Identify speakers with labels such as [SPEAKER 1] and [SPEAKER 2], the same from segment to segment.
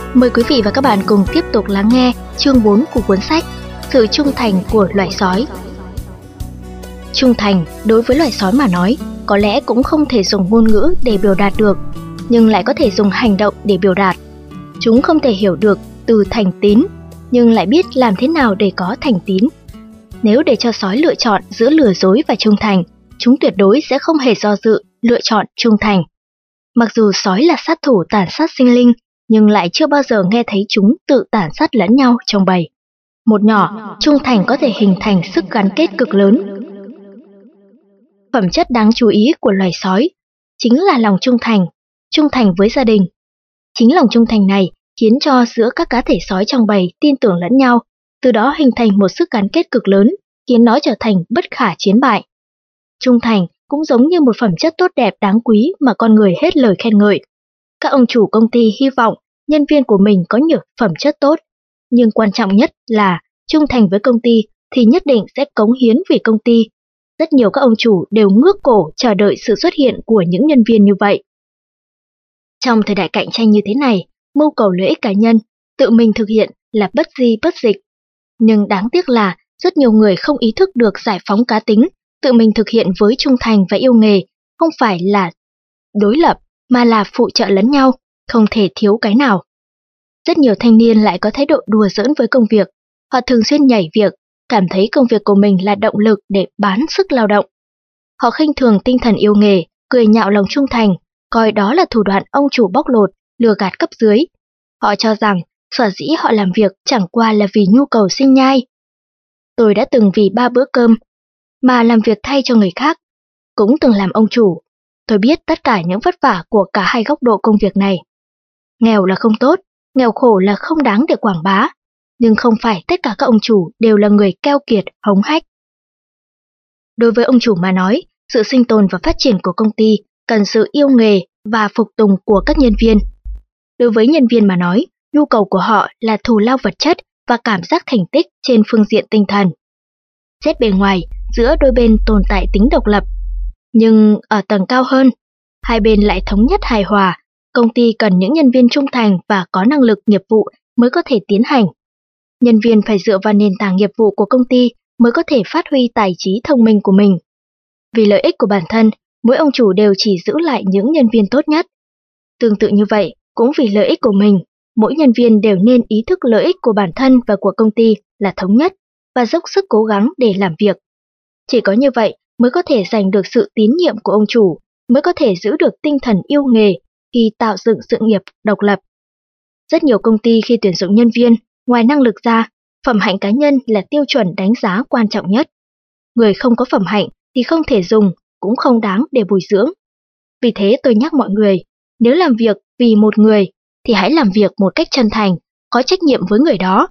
[SPEAKER 1] Mời quý vị và các bạn cùng tiếp tục lắng nghe chương 4 của cuốn sách Sự trung thành của loài sói. Trung thành đối với loài sói mà nói, có lẽ cũng không thể dùng ngôn ngữ để biểu đạt được, nhưng lại có thể dùng hành động để biểu đạt. Chúng không thể hiểu được từ thành tín, nhưng lại biết làm thế nào để có thành tín. Nếu để cho sói lựa chọn giữa lừa dối và trung thành, chúng tuyệt đối sẽ không hề do dự lựa chọn trung thành. Mặc dù sói là sát thủ tàn sát sinh linh, nhưng lại chưa bao giờ nghe thấy chúng tự tàn sát lẫn nhau trong bầy. Một nhỏ, trung thành có thể hình thành sức gắn kết cực lớn. Phẩm chất đáng chú ý của loài sói chính là lòng trung thành với gia đình. Chính lòng trung thành này khiến cho giữa các cá thể sói trong bầy tin tưởng lẫn nhau, từ đó hình thành một sức gắn kết cực lớn, khiến nó trở thành bất khả chiến bại. Trung thành cũng giống như một phẩm chất tốt đẹp đáng quý mà con người hết lời khen ngợi. Các ông chủ công ty hy vọng nhân viên của mình có nhiều phẩm chất tốt, nhưng quan trọng nhất là trung thành với công ty thì nhất định sẽ cống hiến vì công ty. Rất nhiều các ông chủ đều ngước cổ chờ đợi sự xuất hiện của những nhân viên như vậy. Trong thời đại cạnh tranh như thế này, mưu cầu lợi ích cá nhân, tự mình thực hiện là bất di bất dịch. Nhưng đáng tiếc là rất nhiều người không ý thức được giải phóng cá tính, tự mình thực hiện với trung thành và yêu nghề, không phải là đối lập mà là phụ trợ lẫn nhau, không thể thiếu cái nào. Rất nhiều thanh niên lại có thái độ đùa giỡn với công việc, họ thường xuyên nhảy việc, cảm thấy công việc của mình là động lực để bán sức lao động. Họ khinh thường tinh thần yêu nghề, cười nhạo lòng trung thành, coi đó là thủ đoạn ông chủ bóc lột, lừa gạt cấp dưới. Họ cho rằng sở dĩ họ làm việc chẳng qua là vì nhu cầu sinh nhai. Tôi đã từng vì 3 bữa cơm mà làm việc thay cho người khác, cũng từng làm ông chủ. Tôi biết tất cả những vất vả của cả hai góc độ công việc này. Nghèo là không tốt, nghèo khổ là không đáng để quảng bá, nhưng không phải tất cả các ông chủ đều là người keo kiệt, hống hách. Đối với ông chủ mà nói, sự sinh tồn và phát triển của công ty cần sự yêu nghề và phục tùng của các nhân viên. Đối với nhân viên mà nói, nhu cầu của họ là thù lao vật chất và cảm giác thành tích trên phương diện tinh thần. Xét bề ngoài, giữa đôi bên tồn tại tính độc lập, nhưng ở tầng cao hơn, hai bên lại thống nhất hài hòa. Công ty cần những nhân viên trung thành và có năng lực nghiệp vụ mới có thể tiến hành. Nhân viên phải dựa vào nền tảng nghiệp vụ của công ty mới có thể phát huy tài trí thông minh của mình. Vì lợi ích của bản thân, mỗi ông chủ đều chỉ giữ lại những nhân viên tốt nhất. Tương tự như vậy, cũng vì lợi ích của mình, mỗi nhân viên đều nên ý thức lợi ích của bản thân và của công ty là thống nhất và dốc sức cố gắng để làm việc. Chỉ có như vậy mới có thể giành được sự tín nhiệm của ông chủ, mới có thể giữ được tinh thần yêu nghề khi tạo dựng sự nghiệp độc lập. Rất nhiều công ty khi tuyển dụng nhân viên, ngoài năng lực ra, phẩm hạnh cá nhân là tiêu chuẩn đánh giá quan trọng nhất. Người không có phẩm hạnh thì không thể dùng, cũng không đáng để bồi dưỡng. Vì thế tôi nhắc mọi người, nếu làm việc vì một người thì hãy làm việc một cách chân thành, có trách nhiệm với người đó.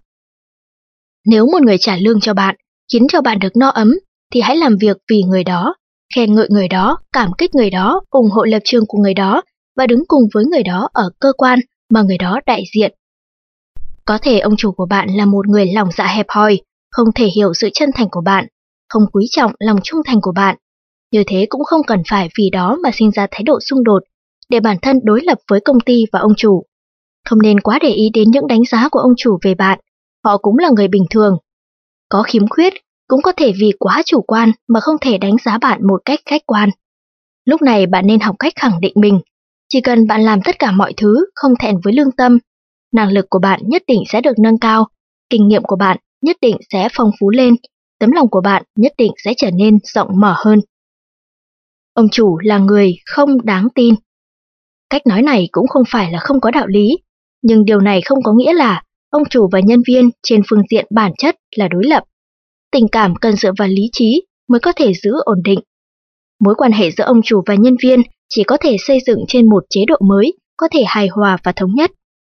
[SPEAKER 1] Nếu một người trả lương cho bạn, khiến cho bạn được no ấm, thì hãy làm việc vì người đó, khen ngợi người đó, cảm kích người đó, ủng hộ lập trường của người đó và đứng cùng với người đó ở cơ quan mà người đó đại diện. Có thể ông chủ của bạn là một người lòng dạ hẹp hòi, không thể hiểu sự chân thành của bạn, không quý trọng lòng trung thành của bạn. Như thế cũng không cần phải vì đó mà sinh ra thái độ xung đột, để bản thân đối lập với công ty và ông chủ. Không nên quá để ý đến những đánh giá của ông chủ về bạn, họ cũng là người bình thường. Có khiếm khuyết, cũng có thể vì quá chủ quan mà không thể đánh giá bạn một cách khách quan. Lúc này bạn nên học cách khẳng định mình. Chỉ cần bạn làm tất cả mọi thứ không thẹn với lương tâm, năng lực của bạn nhất định sẽ được nâng cao, kinh nghiệm của bạn nhất định sẽ phong phú lên, tấm lòng của bạn nhất định sẽ trở nên rộng mở hơn. Ông chủ là người không đáng tin. Cách nói này cũng không phải là không có đạo lý, nhưng điều này không có nghĩa là ông chủ và nhân viên trên phương diện bản chất là đối lập. Tình cảm cần dựa vào lý trí mới có thể giữ ổn định. Mối quan hệ giữa ông chủ và nhân viên chỉ có thể xây dựng trên một chế độ mới, có thể hài hòa và thống nhất.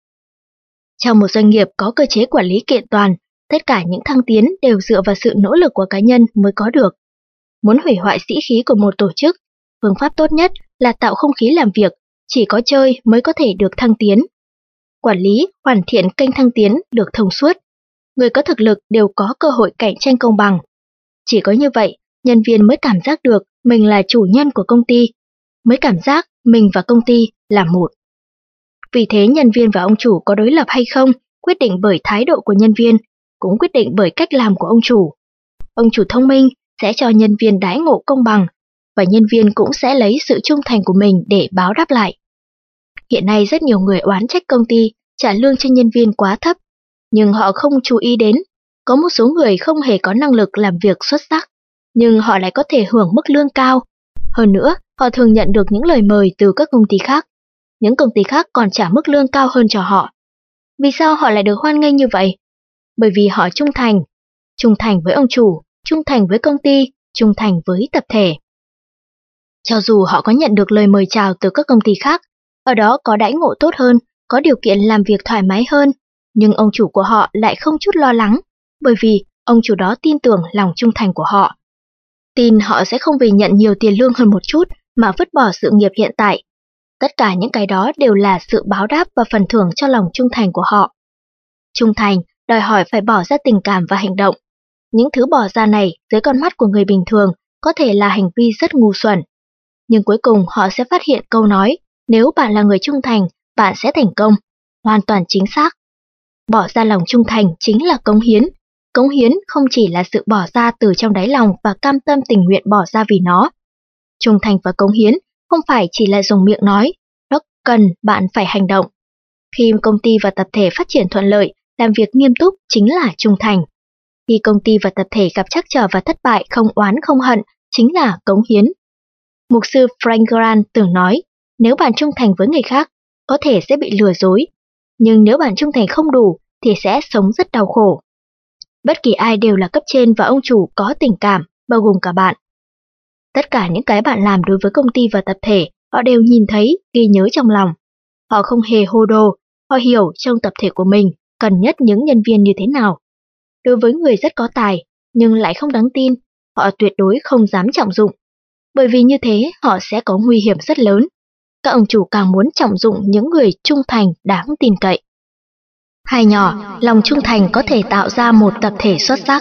[SPEAKER 1] Trong một doanh nghiệp có cơ chế quản lý kiện toàn, tất cả những thăng tiến đều dựa vào sự nỗ lực của cá nhân mới có được. Muốn hủy hoại sĩ khí của một tổ chức, phương pháp tốt nhất là tạo không khí làm việc, chỉ có chơi mới có thể được thăng tiến. Quản lý, hoàn thiện kênh thăng tiến được thông suốt. Người có thực lực đều có cơ hội cạnh tranh công bằng. Chỉ có như vậy, nhân viên mới cảm giác được mình là chủ nhân của công ty, mới cảm giác mình và công ty là một. Vì thế nhân viên và ông chủ có đối lập hay không quyết định bởi thái độ của nhân viên, cũng quyết định bởi cách làm của ông chủ. Ông chủ thông minh sẽ cho nhân viên đãi ngộ công bằng, và nhân viên cũng sẽ lấy sự trung thành của mình để báo đáp lại. Hiện nay rất nhiều người oán trách công ty trả lương cho nhân viên quá thấp, nhưng họ không chú ý đến, có một số người không hề có năng lực làm việc xuất sắc, nhưng họ lại có thể hưởng mức lương cao. Hơn nữa, họ thường nhận được những lời mời từ các công ty khác. Những công ty khác còn trả mức lương cao hơn cho họ. Vì sao họ lại được hoan nghênh như vậy? Bởi vì họ trung thành với ông chủ, trung thành với công ty, trung thành với tập thể. Cho dù họ có nhận được lời mời chào từ các công ty khác, ở đó có đãi ngộ tốt hơn, có điều kiện làm việc thoải mái hơn, nhưng ông chủ của họ lại không chút lo lắng, bởi vì ông chủ đó tin tưởng lòng trung thành của họ. Tin họ sẽ không vì nhận nhiều tiền lương hơn một chút mà vứt bỏ sự nghiệp hiện tại. Tất cả những cái đó đều là sự báo đáp và phần thưởng cho lòng trung thành của họ. Trung thành đòi hỏi phải bỏ ra tình cảm và hành động. Những thứ bỏ ra này dưới con mắt của người bình thường có thể là hành vi rất ngu xuẩn. Nhưng cuối cùng họ sẽ phát hiện câu nói, nếu bạn là người trung thành, bạn sẽ thành công. Hoàn toàn chính xác. Bỏ ra lòng trung thành chính là cống hiến. Cống hiến không chỉ là sự bỏ ra từ trong đáy lòng và cam tâm tình nguyện bỏ ra vì nó. Trung thành và cống hiến không phải chỉ là dùng miệng nói, nó cần bạn phải hành động. Khi công ty và tập thể phát triển thuận lợi, làm việc nghiêm túc chính là trung thành. Khi công ty và tập thể gặp trắc trở và thất bại không oán không hận chính là cống hiến. Mục sư Frank Grant từng nói, nếu bạn trung thành với người khác, có thể sẽ bị lừa dối, nhưng nếu bạn trung thành không đủ thì sẽ sống rất đau khổ. Bất kỳ ai đều là cấp trên và ông chủ có tình cảm, bao gồm cả bạn. Tất cả những cái bạn làm đối với công ty và tập thể, họ đều nhìn thấy, ghi nhớ trong lòng. Họ không hề hồ đồ, họ hiểu trong tập thể của mình cần nhất những nhân viên như thế nào. Đối với người rất có tài, nhưng lại không đáng tin, họ tuyệt đối không dám trọng dụng. Bởi vì như thế họ sẽ có nguy hiểm rất lớn. Các ông chủ càng muốn trọng dụng những người trung thành đáng tin cậy. Hai nhỏ, lòng trung thành có thể tạo ra một tập thể xuất sắc.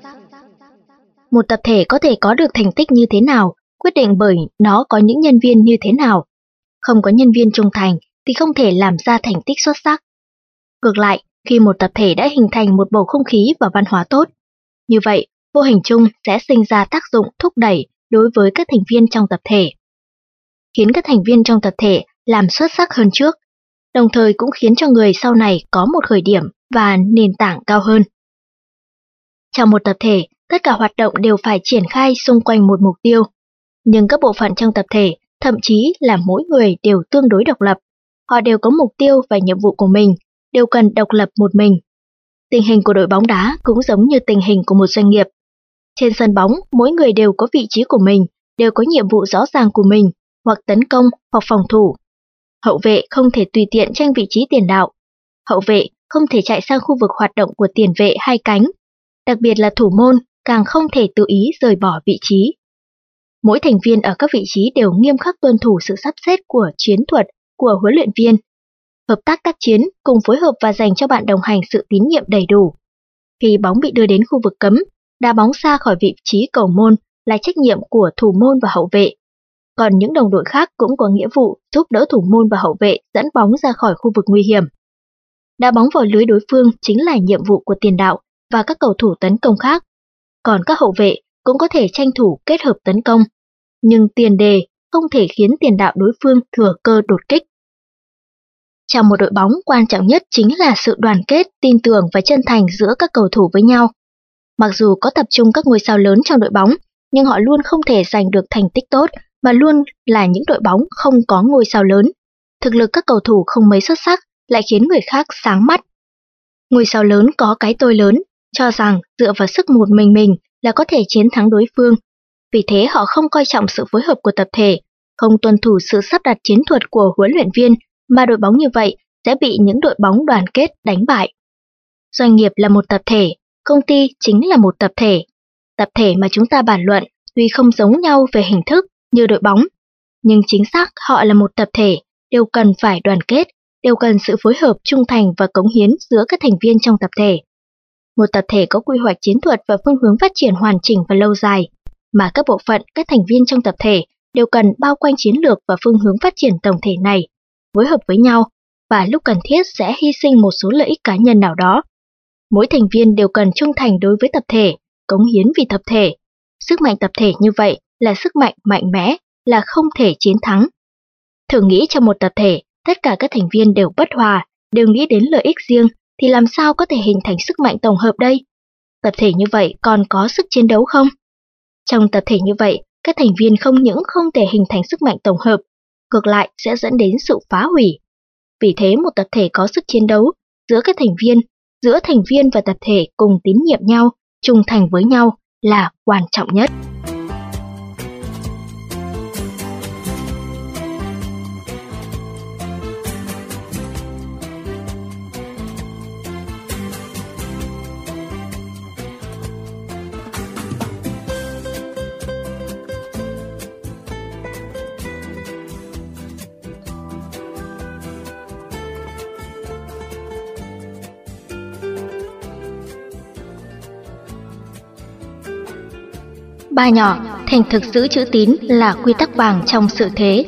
[SPEAKER 1] Một tập thể có thể có được thành tích như thế nào, quyết định bởi nó có những nhân viên như thế nào. Không có nhân viên trung thành thì không thể làm ra thành tích xuất sắc. Ngược lại, khi một tập thể đã hình thành một bầu không khí và văn hóa tốt, như vậy, vô hình chung sẽ sinh ra tác dụng thúc đẩy đối với các thành viên trong tập thể. Khiến các thành viên trong tập thể làm xuất sắc hơn trước, đồng thời cũng khiến cho người sau này có một khởi điểm và nền tảng cao hơn. Trong một tập thể, tất cả hoạt động đều phải triển khai xung quanh một mục tiêu. Nhưng các bộ phận trong tập thể, thậm chí là mỗi người đều tương đối độc lập. Họ đều có mục tiêu và nhiệm vụ của mình, đều cần độc lập một mình. Tình hình của đội bóng đá cũng giống như tình hình của một doanh nghiệp. Trên sân bóng, mỗi người đều có vị trí của mình, đều có nhiệm vụ rõ ràng của mình, hoặc tấn công hoặc phòng thủ. Hậu vệ không thể tùy tiện tranh vị trí tiền đạo. Hậu vệ không thể chạy sang khu vực hoạt động của tiền vệ hai cánh. Đặc biệt là thủ môn càng không thể tự ý rời bỏ vị trí. Mỗi thành viên ở các vị trí đều nghiêm khắc tuân thủ sự sắp xếp của chiến thuật của huấn luyện viên. Hợp tác tác chiến cùng phối hợp và dành cho bạn đồng hành sự tín nhiệm đầy đủ. Khi bóng bị đưa đến khu vực cấm, đá bóng xa khỏi vị trí cầu môn là trách nhiệm của thủ môn và hậu vệ. Còn những đồng đội khác cũng có nghĩa vụ giúp đỡ thủ môn và hậu vệ dẫn bóng ra khỏi khu vực nguy hiểm. Đá bóng vào lưới đối phương chính là nhiệm vụ của tiền đạo và các cầu thủ tấn công khác. Còn các hậu vệ cũng có thể tranh thủ kết hợp tấn công, nhưng tiền đề không thể khiến tiền đạo đối phương thừa cơ đột kích. Trong một đội bóng, quan trọng nhất chính là sự đoàn kết, tin tưởng và chân thành giữa các cầu thủ với nhau. Mặc dù có tập trung các ngôi sao lớn trong đội bóng, nhưng họ luôn không thể giành được thành tích tốt mà luôn là những đội bóng không có ngôi sao lớn. Thực lực các cầu thủ không mấy xuất sắc lại khiến người khác sáng mắt. Ngôi sao lớn có cái tôi lớn, cho rằng dựa vào sức một mình là có thể chiến thắng đối phương. Vì thế họ không coi trọng sự phối hợp của tập thể, không tuân thủ sự sắp đặt chiến thuật của huấn luyện viên, mà đội bóng như vậy sẽ bị những đội bóng đoàn kết đánh bại. Doanh nghiệp là một tập thể, công ty chính là một tập thể. Tập thể mà chúng ta bàn luận tuy không giống nhau về hình thức như đội bóng, nhưng chính xác họ là một tập thể, đều cần phải đoàn kết, đều cần sự phối hợp trung thành và cống hiến giữa các thành viên trong tập thể. Một tập thể có quy hoạch chiến thuật và phương hướng phát triển hoàn chỉnh và lâu dài, mà các bộ phận, các thành viên trong tập thể đều cần bao quanh chiến lược và phương hướng phát triển tổng thể này, phối hợp với nhau, và lúc cần thiết sẽ hy sinh một số lợi ích cá nhân nào đó. Mỗi thành viên đều cần trung thành đối với tập thể, cống hiến vì tập thể. Sức mạnh tập thể như vậy là sức mạnh mạnh mẽ, là không thể chiến thắng. Thử nghĩ trong một tập thể, tất cả các thành viên đều bất hòa, đều nghĩ đến lợi ích riêng, thì làm sao có thể hình thành sức mạnh tổng hợp đây? Tập thể như vậy còn có sức chiến đấu không? Trong tập thể như vậy, các thành viên không những không thể hình thành sức mạnh tổng hợp, ngược lại sẽ dẫn đến sự phá hủy. Vì thế một tập thể có sức chiến đấu giữa thành viên và tập thể cùng tín nhiệm nhau, trung thành với nhau là quan trọng nhất. Ba nhỏ, thành thực giữ chữ tín là quy tắc vàng trong sự thế.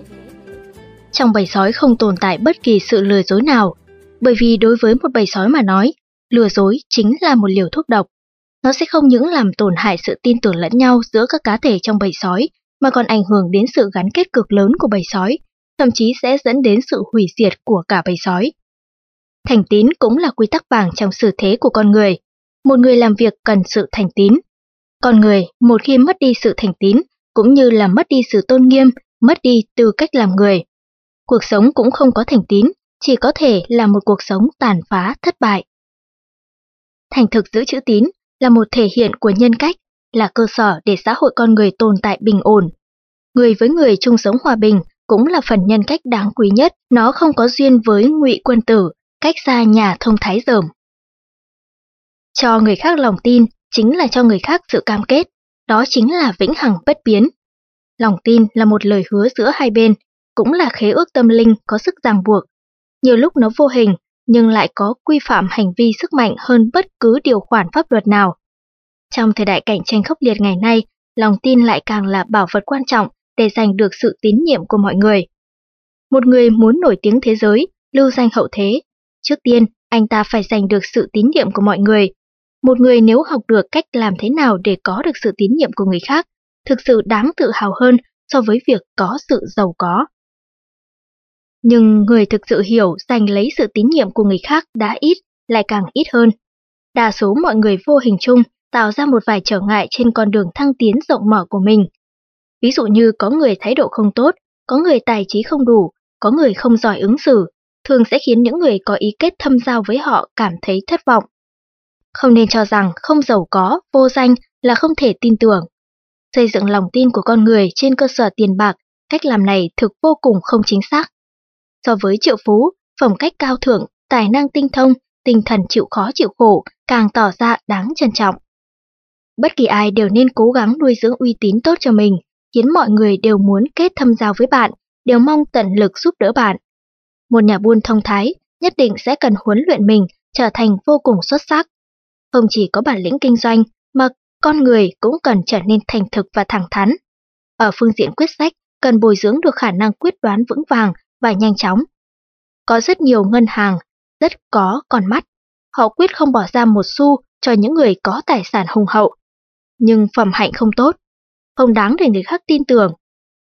[SPEAKER 1] Trong bầy sói không tồn tại bất kỳ sự lừa dối nào, bởi vì đối với một bầy sói mà nói, lừa dối chính là một liều thuốc độc. Nó sẽ không những làm tổn hại sự tin tưởng lẫn nhau giữa các cá thể trong bầy sói, mà còn ảnh hưởng đến sự gắn kết cực lớn của bầy sói, thậm chí sẽ dẫn đến sự hủy diệt của cả bầy sói. Thành tín cũng là quy tắc vàng trong sự thế của con người. Một người làm việc cần sự thành tín. Con người một khi mất đi sự thành tín, cũng như là mất đi sự tôn nghiêm, mất đi tư cách làm người. Cuộc sống cũng không có thành tín, chỉ có thể là một cuộc sống tàn phá, thất bại. Thành thực giữ chữ tín là một thể hiện của nhân cách, là cơ sở để xã hội con người tồn tại bình ổn. Người với người chung sống hòa bình cũng là phần nhân cách đáng quý nhất, nó không có duyên với ngụy quân tử, cách xa nhà thông thái dởm. Cho người khác lòng tin chính là cho người khác sự cam kết, đó chính là vĩnh hằng bất biến. Lòng tin là một lời hứa giữa hai bên, cũng là khế ước tâm linh có sức ràng buộc. Nhiều lúc nó vô hình, nhưng lại có quy phạm hành vi sức mạnh hơn bất cứ điều khoản pháp luật nào. Trong thời đại cạnh tranh khốc liệt ngày nay, lòng tin lại càng là bảo vật quan trọng để giành được sự tín nhiệm của mọi người. Một người muốn nổi tiếng thế giới, lưu danh hậu thế, trước tiên anh ta phải giành được sự tín nhiệm của mọi người. Một người nếu học được cách làm thế nào để có được sự tín nhiệm của người khác, thực sự đáng tự hào hơn so với việc có sự giàu có. Nhưng người thực sự hiểu giành lấy sự tín nhiệm của người khác đã ít, lại càng ít hơn. Đa số mọi người vô hình chung tạo ra một vài trở ngại trên con đường thăng tiến rộng mở của mình. Ví dụ như có người thái độ không tốt, có người tài trí không đủ, có người không giỏi ứng xử, thường sẽ khiến những người có ý kết thâm giao với họ cảm thấy thất vọng. Không nên cho rằng không giàu có, vô danh là không thể tin tưởng. Xây dựng lòng tin của con người trên cơ sở tiền bạc, cách làm này thực vô cùng không chính xác. So với triệu phú, phẩm cách cao thượng, tài năng tinh thông, tinh thần chịu khó chịu khổ càng tỏ ra đáng trân trọng. Bất kỳ ai đều nên cố gắng nuôi dưỡng uy tín tốt cho mình, khiến mọi người đều muốn kết thâm giao với bạn, đều mong tận lực giúp đỡ bạn. Một nhà buôn thông thái nhất định sẽ cần huấn luyện mình trở thành vô cùng xuất sắc. Không chỉ có bản lĩnh kinh doanh, mà con người cũng cần trở nên thành thực và thẳng thắn. Ở phương diện quyết sách, cần bồi dưỡng được khả năng quyết đoán vững vàng và nhanh chóng. Có rất nhiều ngân hàng, rất có con mắt. Họ quyết không bỏ ra một xu cho những người có tài sản hùng hậu. Nhưng phẩm hạnh không tốt, không đáng để người khác tin tưởng.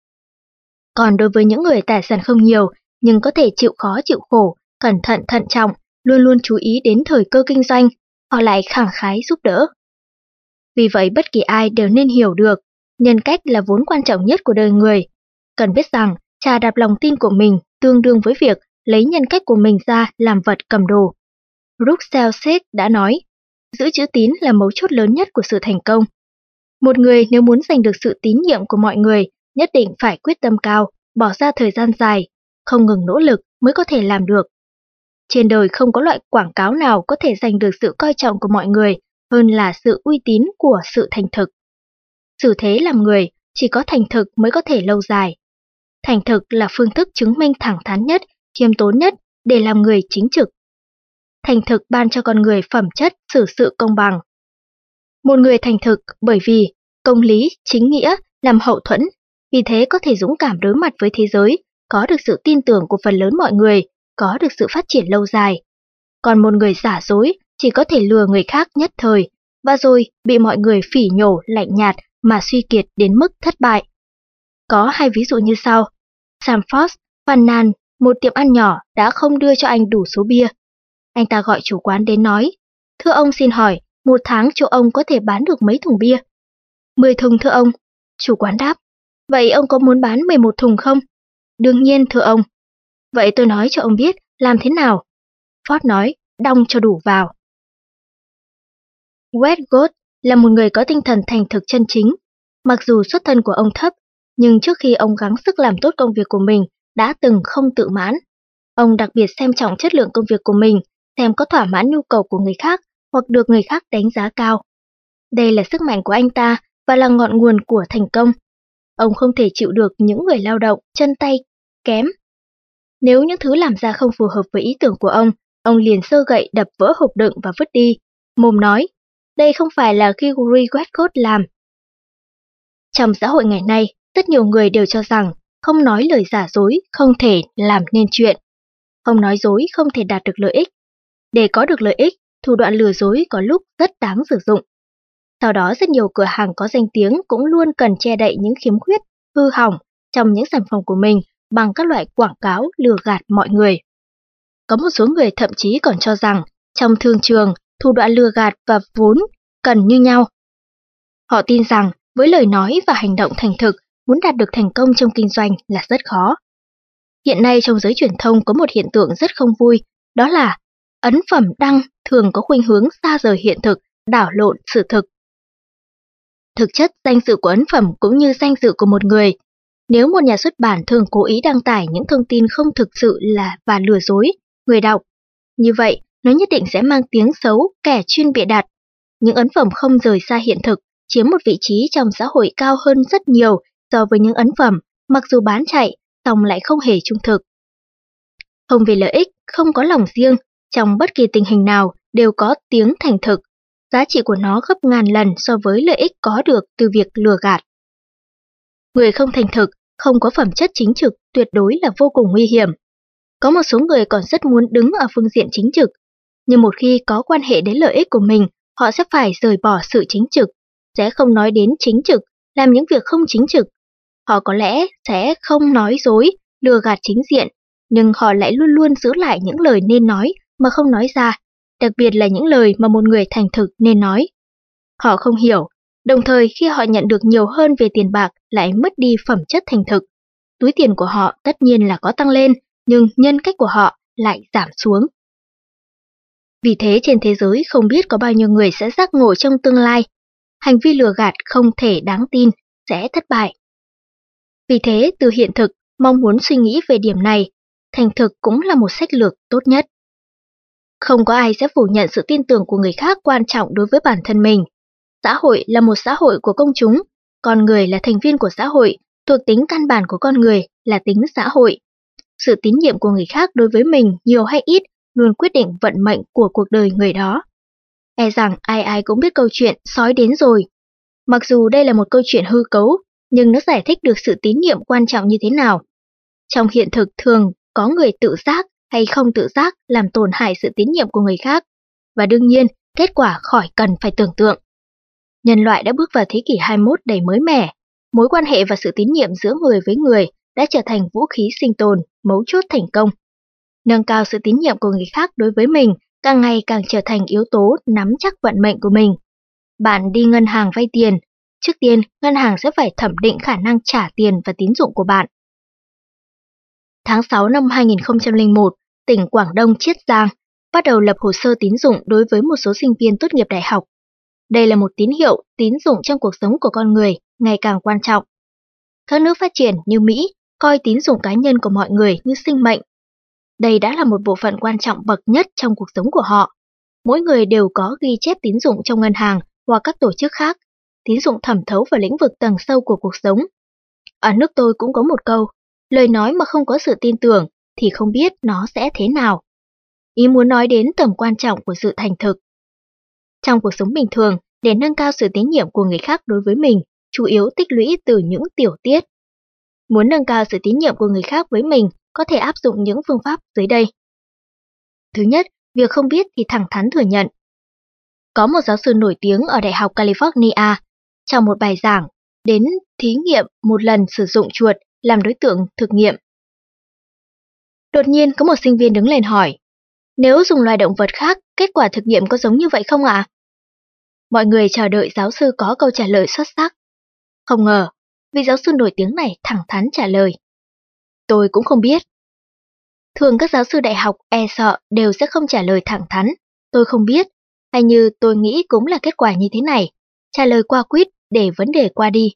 [SPEAKER 1] Còn đối với những người tài sản không nhiều, nhưng có thể chịu khó chịu khổ, cẩn thận thận trọng, luôn luôn chú ý đến thời cơ kinh doanh, họ lại khẳng khái giúp đỡ. Vì vậy bất kỳ ai đều nên hiểu được, nhân cách là vốn quan trọng nhất của đời người. Cần biết rằng, chà đạp lòng tin của mình tương đương với việc lấy nhân cách của mình ra làm vật cầm đồ. Russell Sage đã nói, giữ chữ tín là mấu chốt lớn nhất của sự thành công. Một người nếu muốn giành được sự tín nhiệm của mọi người, nhất định phải quyết tâm cao, bỏ ra thời gian dài, không ngừng nỗ lực mới có thể làm được. Trên đời không có loại quảng cáo nào có thể giành được sự coi trọng của mọi người hơn là sự uy tín của sự thành thực. Xử thế làm người, chỉ có thành thực mới có thể lâu dài. Thành thực là phương thức chứng minh thẳng thắn nhất, khiêm tốn nhất để làm người chính trực. Thành thực ban cho con người phẩm chất xử sự công bằng. Một người thành thực bởi vì công lý, chính nghĩa làm hậu thuẫn, vì thế có thể dũng cảm đối mặt với thế giới, có được sự tin tưởng của phần lớn mọi người, có được sự phát triển lâu dài. Còn một người giả dối chỉ có thể lừa người khác nhất thời, và rồi bị mọi người phỉ nhổ lạnh nhạt mà suy kiệt đến mức thất bại. Có hai ví dụ như sau. Sam Fox phàn nàn một tiệm ăn nhỏ đã không đưa cho anh đủ số bia. Anh ta gọi chủ quán đến nói, thưa ông xin hỏi, một tháng chỗ ông có thể bán được mấy thùng bia? 10 thùng thưa ông. Chủ quán đáp, vậy ông có muốn bán 11 thùng không? Đương nhiên thưa ông. Vậy tôi nói cho ông biết làm thế nào. Ford nói, đong cho đủ vào. Westcott là một người có tinh thần thành thực chân chính. Mặc dù xuất thân của ông thấp, nhưng trước khi ông gắng sức làm tốt công việc của mình, đã từng không tự mãn. Ông đặc biệt xem trọng chất lượng công việc của mình, xem có thỏa mãn nhu cầu của người khác hoặc được người khác đánh giá cao. Đây là sức mạnh của anh ta và là ngọn nguồn của thành công. Ông không thể chịu được những người lao động, chân tay kém. Nếu những thứ làm ra không phù hợp với ý tưởng của ông liền giơ gậy đập vỡ hộp đựng và vứt đi. Mồm nói, đây không phải là Gregory Westcott làm. Trong xã hội ngày nay, rất nhiều người đều cho rằng không nói lời giả dối không thể làm nên chuyện. Không nói dối không thể đạt được lợi ích. Để có được lợi ích, thủ đoạn lừa dối có lúc rất đáng sử dụng. Sau đó rất nhiều cửa hàng có danh tiếng cũng luôn cần che đậy những khiếm khuyết, hư hỏng trong những sản phẩm của mình bằng các loại quảng cáo lừa gạt mọi người. Có một số người thậm chí còn cho rằng trong thương trường, thủ đoạn lừa gạt và vốn cần như nhau. Họ tin rằng với lời nói và hành động thành thực, muốn đạt được thành công trong kinh doanh là rất khó. Hiện nay trong giới truyền thông có một hiện tượng rất không vui, đó là ấn phẩm đăng thường có khuynh hướng xa rời hiện thực, đảo lộn sự thực. Thực chất, danh dự của ấn phẩm cũng như danh dự của một người. Nếu một nhà xuất bản thường cố ý đăng tải những thông tin không thực sự và lừa dối người đọc, như vậy nó nhất định sẽ mang tiếng xấu kẻ chuyên bịa đặt. Những ấn phẩm không rời xa hiện thực chiếm một vị trí trong xã hội cao hơn rất nhiều so với những ấn phẩm mặc dù bán chạy, song lại không hề trung thực. Không vì lợi ích, không có lòng riêng, trong bất kỳ tình hình nào đều có tiếng thành thực. Giá trị của nó gấp ngàn lần so với lợi ích có được từ việc lừa gạt. Người không thành thực, không có phẩm chất chính trực tuyệt đối là vô cùng nguy hiểm. Có một số người còn rất muốn đứng ở phương diện chính trực, nhưng một khi có quan hệ đến lợi ích của mình, họ sẽ phải rời bỏ sự chính trực, sẽ không nói đến chính trực, làm những việc không chính trực. Họ có lẽ sẽ không nói dối, lừa gạt chính diện, nhưng họ lại luôn luôn giữ lại những lời nên nói mà không nói ra, đặc biệt là những lời mà một người thành thực nên nói. Họ không hiểu, đồng thời khi họ nhận được nhiều hơn về tiền bạc lại mất đi phẩm chất thành thực. Túi tiền của họ tất nhiên là có tăng lên, nhưng nhân cách của họ lại giảm xuống. Vì thế trên thế giới không biết có bao nhiêu người sẽ giác ngộ trong tương lai. Hành vi lừa gạt không thể đáng tin, sẽ thất bại. Vì thế từ hiện thực, mong muốn suy nghĩ về điểm này, thành thực cũng là một sách lược tốt nhất. Không có ai sẽ phủ nhận sự tin tưởng của người khác quan trọng đối với bản thân mình. Xã hội là một xã hội của công chúng, con người là thành viên của xã hội, thuộc tính căn bản của con người là tính xã hội. Sự tín nhiệm của người khác đối với mình nhiều hay ít luôn quyết định vận mệnh của cuộc đời người đó. E rằng ai ai cũng biết câu chuyện sói đến rồi. Mặc dù đây là một câu chuyện hư cấu, nhưng nó giải thích được sự tín nhiệm quan trọng như thế nào. Trong hiện thực thường có người tự giác hay không tự giác làm tổn hại sự tín nhiệm của người khác, và đương nhiên kết quả khỏi cần phải tưởng tượng. Nhân loại đã bước vào thế kỷ 21 đầy mới mẻ, mối quan hệ và sự tín nhiệm giữa người với người đã trở thành vũ khí sinh tồn, mấu chốt thành công. Nâng cao sự tín nhiệm của người khác đối với mình càng ngày càng trở thành yếu tố nắm chắc vận mệnh của mình. Bạn đi ngân hàng vay tiền, trước tiên ngân hàng sẽ phải thẩm định khả năng trả tiền và tín dụng của bạn. Tháng 6 năm 2001, tỉnh Quảng Đông Chiết Giang bắt đầu lập hồ sơ tín dụng đối với một số sinh viên tốt nghiệp đại học. Đây là một tín hiệu tín dụng trong cuộc sống của con người ngày càng quan trọng. Các nước phát triển như Mỹ coi tín dụng cá nhân của mọi người như sinh mệnh. Đây đã là một bộ phận quan trọng bậc nhất trong cuộc sống của họ. Mỗi người đều có ghi chép tín dụng trong ngân hàng hoặc các tổ chức khác. Tín dụng thẩm thấu vào lĩnh vực tầng sâu của cuộc sống. Ở nước tôi cũng có một câu, lời nói mà không có sự tin tưởng thì không biết nó sẽ thế nào. Ý muốn nói đến tầm quan trọng của sự thành thực. Trong cuộc sống bình thường, để nâng cao sự tín nhiệm của người khác đối với mình, chủ yếu tích lũy từ những tiểu tiết. Muốn nâng cao sự tín nhiệm của người khác với mình, có thể áp dụng những phương pháp dưới đây. Thứ nhất, việc không biết thì thẳng thắn thừa nhận. Có một giáo sư nổi tiếng ở Đại học California, trong một bài giảng, đến thí nghiệm một lần sử dụng chuột làm đối tượng thực nghiệm. Đột nhiên có một sinh viên đứng lên hỏi, nếu dùng loài động vật khác, kết quả thực nghiệm có giống như vậy không ạ? Mọi người chờ đợi giáo sư có câu trả lời xuất sắc. Không ngờ, vị giáo sư nổi tiếng này thẳng thắn trả lời. Tôi cũng không biết. Thường các giáo sư đại học e sợ đều sẽ không trả lời thẳng thắn, tôi không biết, hay như tôi nghĩ cũng là kết quả như thế này, trả lời qua quýt để vấn đề qua đi.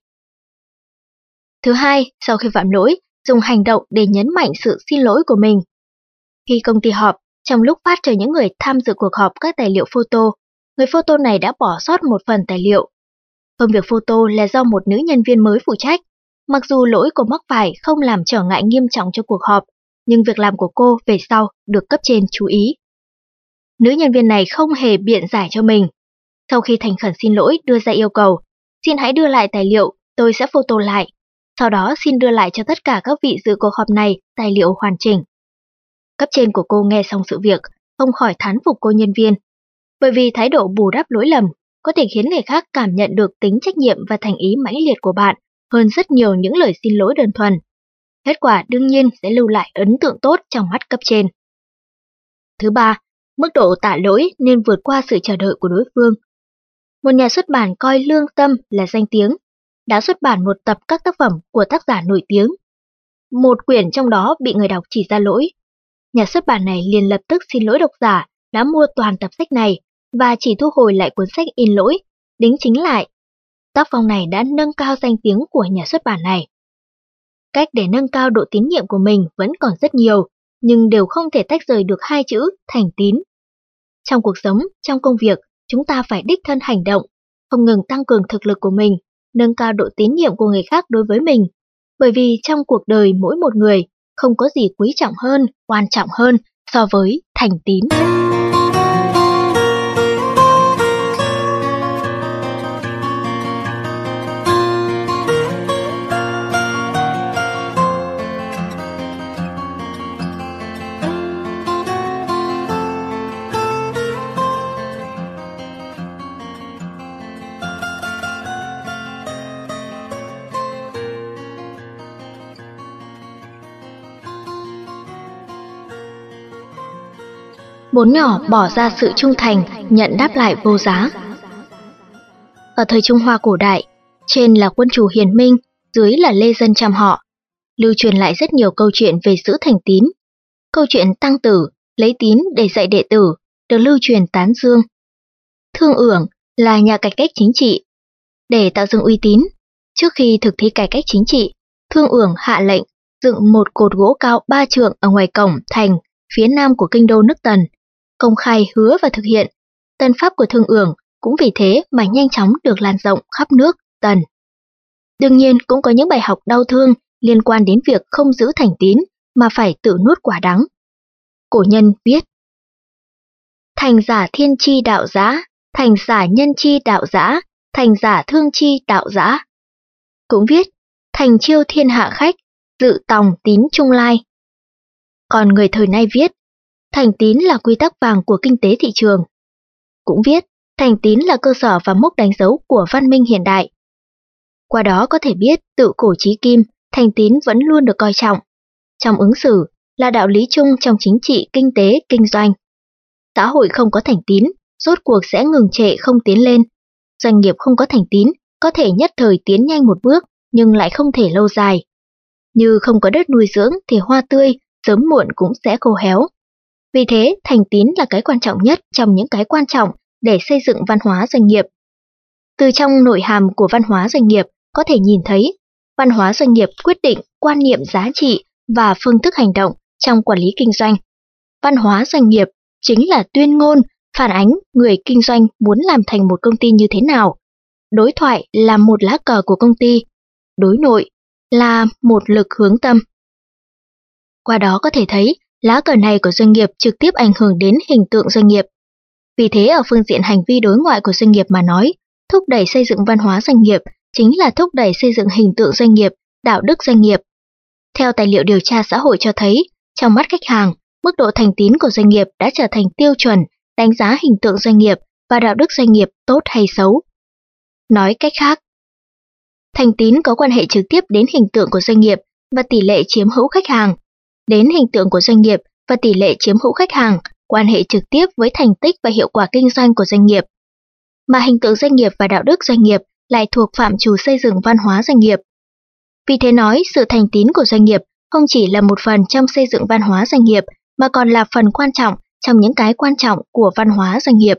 [SPEAKER 1] Thứ hai, sau khi phạm lỗi, dùng hành động để nhấn mạnh sự xin lỗi của mình. Khi công ty họp, trong lúc phát cho những người tham dự cuộc họp các tài liệu photo, người photo này đã bỏ sót một phần tài liệu. Công việc photo là do một nữ nhân viên mới phụ trách. Mặc dù lỗi cô mắc phải không làm trở ngại nghiêm trọng cho cuộc họp, nhưng việc làm của cô về sau được cấp trên chú ý. Nữ nhân viên này không hề biện giải cho mình. Sau khi thành khẩn xin lỗi đưa ra yêu cầu, xin hãy đưa lại tài liệu, tôi sẽ photo lại. Sau đó xin đưa lại cho tất cả các vị dự cuộc họp này tài liệu hoàn chỉnh. Cấp trên của cô nghe xong sự việc, không khỏi thán phục cô nhân viên. Bởi vì thái độ bù đắp lỗi lầm có thể khiến người khác cảm nhận được tính trách nhiệm và thành ý mãnh liệt của bạn hơn rất nhiều những lời xin lỗi đơn thuần. Kết quả đương nhiên sẽ lưu lại ấn tượng tốt trong mắt cấp trên. Thứ ba, mức độ tạ lỗi nên vượt qua sự chờ đợi của đối phương. Một nhà xuất bản coi lương tâm là danh tiếng, đã xuất bản một tập các tác phẩm của tác giả nổi tiếng. Một quyển trong đó bị người đọc chỉ ra lỗi. Nhà xuất bản này liền lập tức xin lỗi độc giả đã mua toàn tập sách này và chỉ thu hồi lại cuốn sách in lỗi, đính chính lại. Tác phong này đã nâng cao danh tiếng của nhà xuất bản này. Cách để nâng cao độ tín nhiệm của mình vẫn còn rất nhiều, nhưng đều không thể tách rời được hai chữ thành tín. Trong cuộc sống, trong công việc, chúng ta phải đích thân hành động, không ngừng tăng cường thực lực của mình, nâng cao độ tín nhiệm của người khác đối với mình. Bởi vì trong cuộc đời mỗi một người, không có gì quý trọng hơn, quan trọng hơn so với thành tín. Bốn nhỏ bỏ ra sự trung thành, nhận đáp lại vô giá. Ở thời Trung Hoa cổ đại, trên là quân chủ hiền minh, dưới là lê dân chăm họ. Lưu truyền lại rất nhiều câu chuyện về giữ thành tín. Câu chuyện Tăng Tử, lấy tín để dạy đệ tử, được lưu truyền tán dương. Thương Ưởng là nhà cải cách chính trị. Để tạo dựng uy tín, trước khi thực thi cải cách chính trị, Thương Ưởng hạ lệnh dựng một cột gỗ cao 3 trượng ở ngoài cổng thành phía nam của kinh đô nước Tần, công khai hứa và thực hiện. Tân pháp của Thương Ưởng cũng vì thế mà nhanh chóng được lan rộng khắp nước Tần. Đương nhiên cũng có những bài học đau thương liên quan đến việc không giữ thành tín mà phải tự nuốt quả đắng. Cổ nhân viết: thành giả thiên chi đạo giã, thành giả nhân chi đạo giã, thành giả thương chi đạo giã. Cũng viết: thành chiêu thiên hạ khách, dự tòng tín trung lai. Còn người thời nay viết: thành tín là quy tắc vàng của kinh tế thị trường. Cũng viết: thành tín là cơ sở và mốc đánh dấu của văn minh hiện đại. Qua đó có thể biết tự cổ chí kim, thành tín vẫn luôn được coi trọng. Trong ứng xử là đạo lý chung trong chính trị, kinh tế, kinh doanh. Xã hội không có thành tín, rốt cuộc sẽ ngừng trệ không tiến lên. Doanh nghiệp không có thành tín, có thể nhất thời tiến nhanh một bước, nhưng lại không thể lâu dài. Như không có đất nuôi dưỡng thì hoa tươi, sớm muộn cũng sẽ khô héo. Vì thế, thành tín là cái quan trọng nhất trong những cái quan trọng để xây dựng văn hóa doanh nghiệp. Từ trong nội hàm của văn hóa doanh nghiệp có thể nhìn thấy, văn hóa doanh nghiệp quyết định quan niệm giá trị và phương thức hành động trong quản lý kinh doanh. Văn hóa doanh nghiệp chính là tuyên ngôn, phản ánh người kinh doanh muốn làm thành một công ty như thế nào. Đối thoại là một lá cờ của công ty, đối nội là một lực hướng tâm. Qua đó có thể thấy, lá cờ này của doanh nghiệp trực tiếp ảnh hưởng đến hình tượng doanh nghiệp. Vì thế ở phương diện hành vi đối ngoại của doanh nghiệp mà nói, thúc đẩy xây dựng văn hóa doanh nghiệp chính là thúc đẩy xây dựng hình tượng doanh nghiệp, đạo đức doanh nghiệp. Theo tài liệu điều tra xã hội cho thấy, trong mắt khách hàng, mức độ thành tín của doanh nghiệp đã trở thành tiêu chuẩn đánh giá hình tượng doanh nghiệp và đạo đức doanh nghiệp tốt hay xấu. Nói cách khác, thành tín có quan hệ trực tiếp đến hình tượng của doanh nghiệp và tỷ lệ chiếm hữu khách hàng. Đến hình tượng của doanh nghiệp và tỷ lệ chiếm hữu khách hàng quan hệ trực tiếp với thành tích và hiệu quả kinh doanh của doanh nghiệp. Mà hình tượng doanh nghiệp và đạo đức doanh nghiệp lại thuộc phạm trù xây dựng văn hóa doanh nghiệp. Vì thế nói, sự thành tín của doanh nghiệp không chỉ là một phần trong xây dựng văn hóa doanh nghiệp, mà còn là phần quan trọng trong những cái quan trọng của văn hóa doanh nghiệp.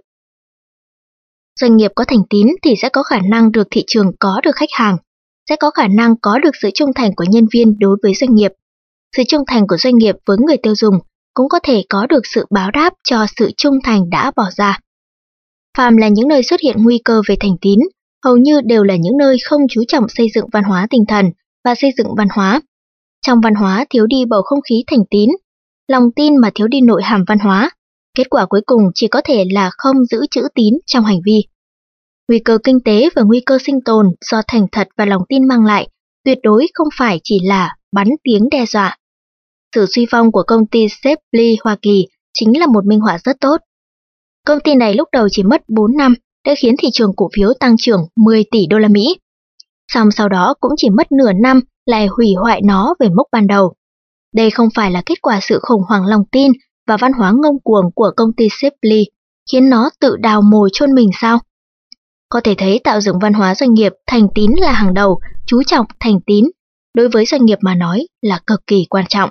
[SPEAKER 1] Doanh nghiệp có thành tín thì sẽ có khả năng được thị trường có được khách hàng, sẽ có khả năng có được sự trung thành của nhân viên đối với doanh nghiệp. Sự trung thành của doanh nghiệp với người tiêu dùng cũng có thể có được sự báo đáp cho sự trung thành đã bỏ ra. Phàm là những nơi xuất hiện nguy cơ về thành tín, hầu như đều là những nơi không chú trọng xây dựng văn hóa tinh thần và xây dựng văn hóa. Trong văn hóa thiếu đi bầu không khí thành tín, lòng tin mà thiếu đi nội hàm văn hóa. Kết quả cuối cùng chỉ có thể là không giữ chữ tín trong hành vi. Nguy cơ kinh tế và nguy cơ sinh tồn do thành thật và lòng tin mang lại tuyệt đối không phải chỉ là bắn tiếng đe dọa. Sự suy vong của công ty Shepley Hoa Kỳ chính là một minh họa rất tốt. Công ty này lúc đầu chỉ mất 4 năm đã khiến thị trường cổ phiếu tăng trưởng 10 tỷ đô la Mỹ. Song sau đó cũng chỉ mất nửa năm lại hủy hoại nó về mốc ban đầu. Đây không phải là kết quả sự khủng hoảng lòng tin và văn hóa ngông cuồng của công ty Shepley khiến nó tự đào mồi chôn mình sao? Có thể thấy tạo dựng văn hóa doanh nghiệp thành tín là hàng đầu, chú trọng thành tín, đối với doanh nghiệp mà nói là cực kỳ quan trọng.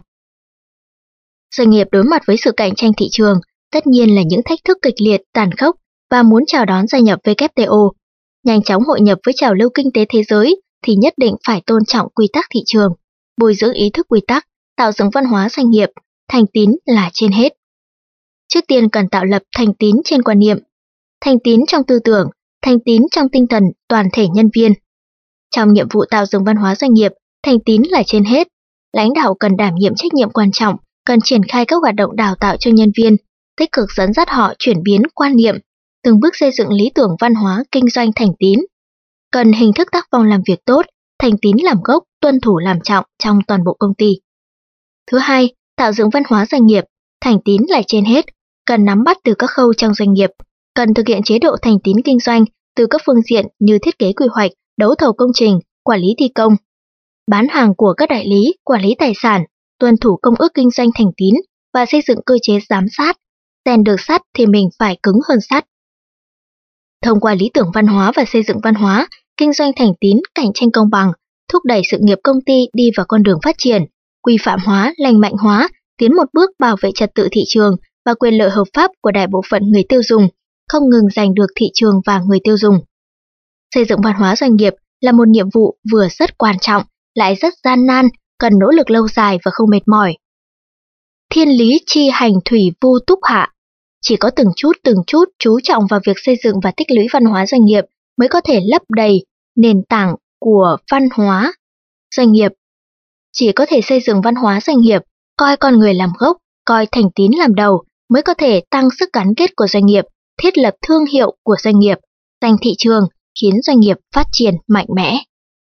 [SPEAKER 1] Doanh nghiệp đối mặt với sự cạnh tranh thị trường, tất nhiên là những thách thức kịch liệt, tàn khốc và muốn chào đón gia nhập WTO. Nhanh chóng hội nhập với trào lưu kinh tế thế giới thì nhất định phải tôn trọng quy tắc thị trường, bồi dưỡng ý thức quy tắc, tạo dựng văn hóa doanh nghiệp, thành tín là trên hết. Trước tiên cần tạo lập thành tín trên quan niệm, thành tín trong tư tưởng, thành tín trong tinh thần toàn thể nhân viên. Trong nhiệm vụ tạo dựng văn hóa doanh nghiệp, thành tín là trên hết. Lãnh đạo cần đảm nhiệm trách nhiệm quan trọng, cần triển khai các hoạt động đào tạo cho nhân viên, tích cực dẫn dắt họ chuyển biến quan niệm, từng bước xây dựng lý tưởng văn hóa kinh doanh thành tín. Cần hình thức tác phong làm việc tốt, thành tín làm gốc, tuân thủ làm trọng trong toàn bộ công ty. Thứ hai, tạo dựng văn hóa doanh nghiệp, thành tín là trên hết, cần nắm bắt từ các khâu trong doanh nghiệp, cần thực hiện chế độ thành tín kinh doanh từ các phương diện như thiết kế quy hoạch, đấu thầu công trình, quản lý thi công, bán hàng của các đại lý, quản lý tài sản, tuân thủ công ước kinh doanh thành tín và xây dựng cơ chế giám sát. Rèn được sắt thì mình phải cứng hơn sắt. Thông qua lý tưởng văn hóa và xây dựng văn hóa, kinh doanh thành tín, cạnh tranh công bằng, thúc đẩy sự nghiệp công ty đi vào con đường phát triển, quy phạm hóa, lành mạnh hóa, tiến một bước bảo vệ trật tự thị trường và quyền lợi hợp pháp của đại bộ phận người tiêu dùng, không ngừng giành được thị trường và người tiêu dùng. Xây dựng văn hóa doanh nghiệp là một nhiệm vụ vừa rất quan trọng, lại rất gian nan, cần nỗ lực lâu dài và không mệt mỏi. Thiên lý chi hành thủy vu túc hạ. Chỉ có từng chút chú trọng vào việc xây dựng và tích lũy văn hóa doanh nghiệp mới có thể lấp đầy nền tảng của văn hóa doanh nghiệp. Chỉ có thể xây dựng văn hóa doanh nghiệp, coi con người làm gốc, coi thành tín làm đầu mới có thể tăng sức gắn kết của doanh nghiệp, thiết lập thương hiệu của doanh nghiệp, giành thị trường, khiến doanh nghiệp phát triển mạnh mẽ.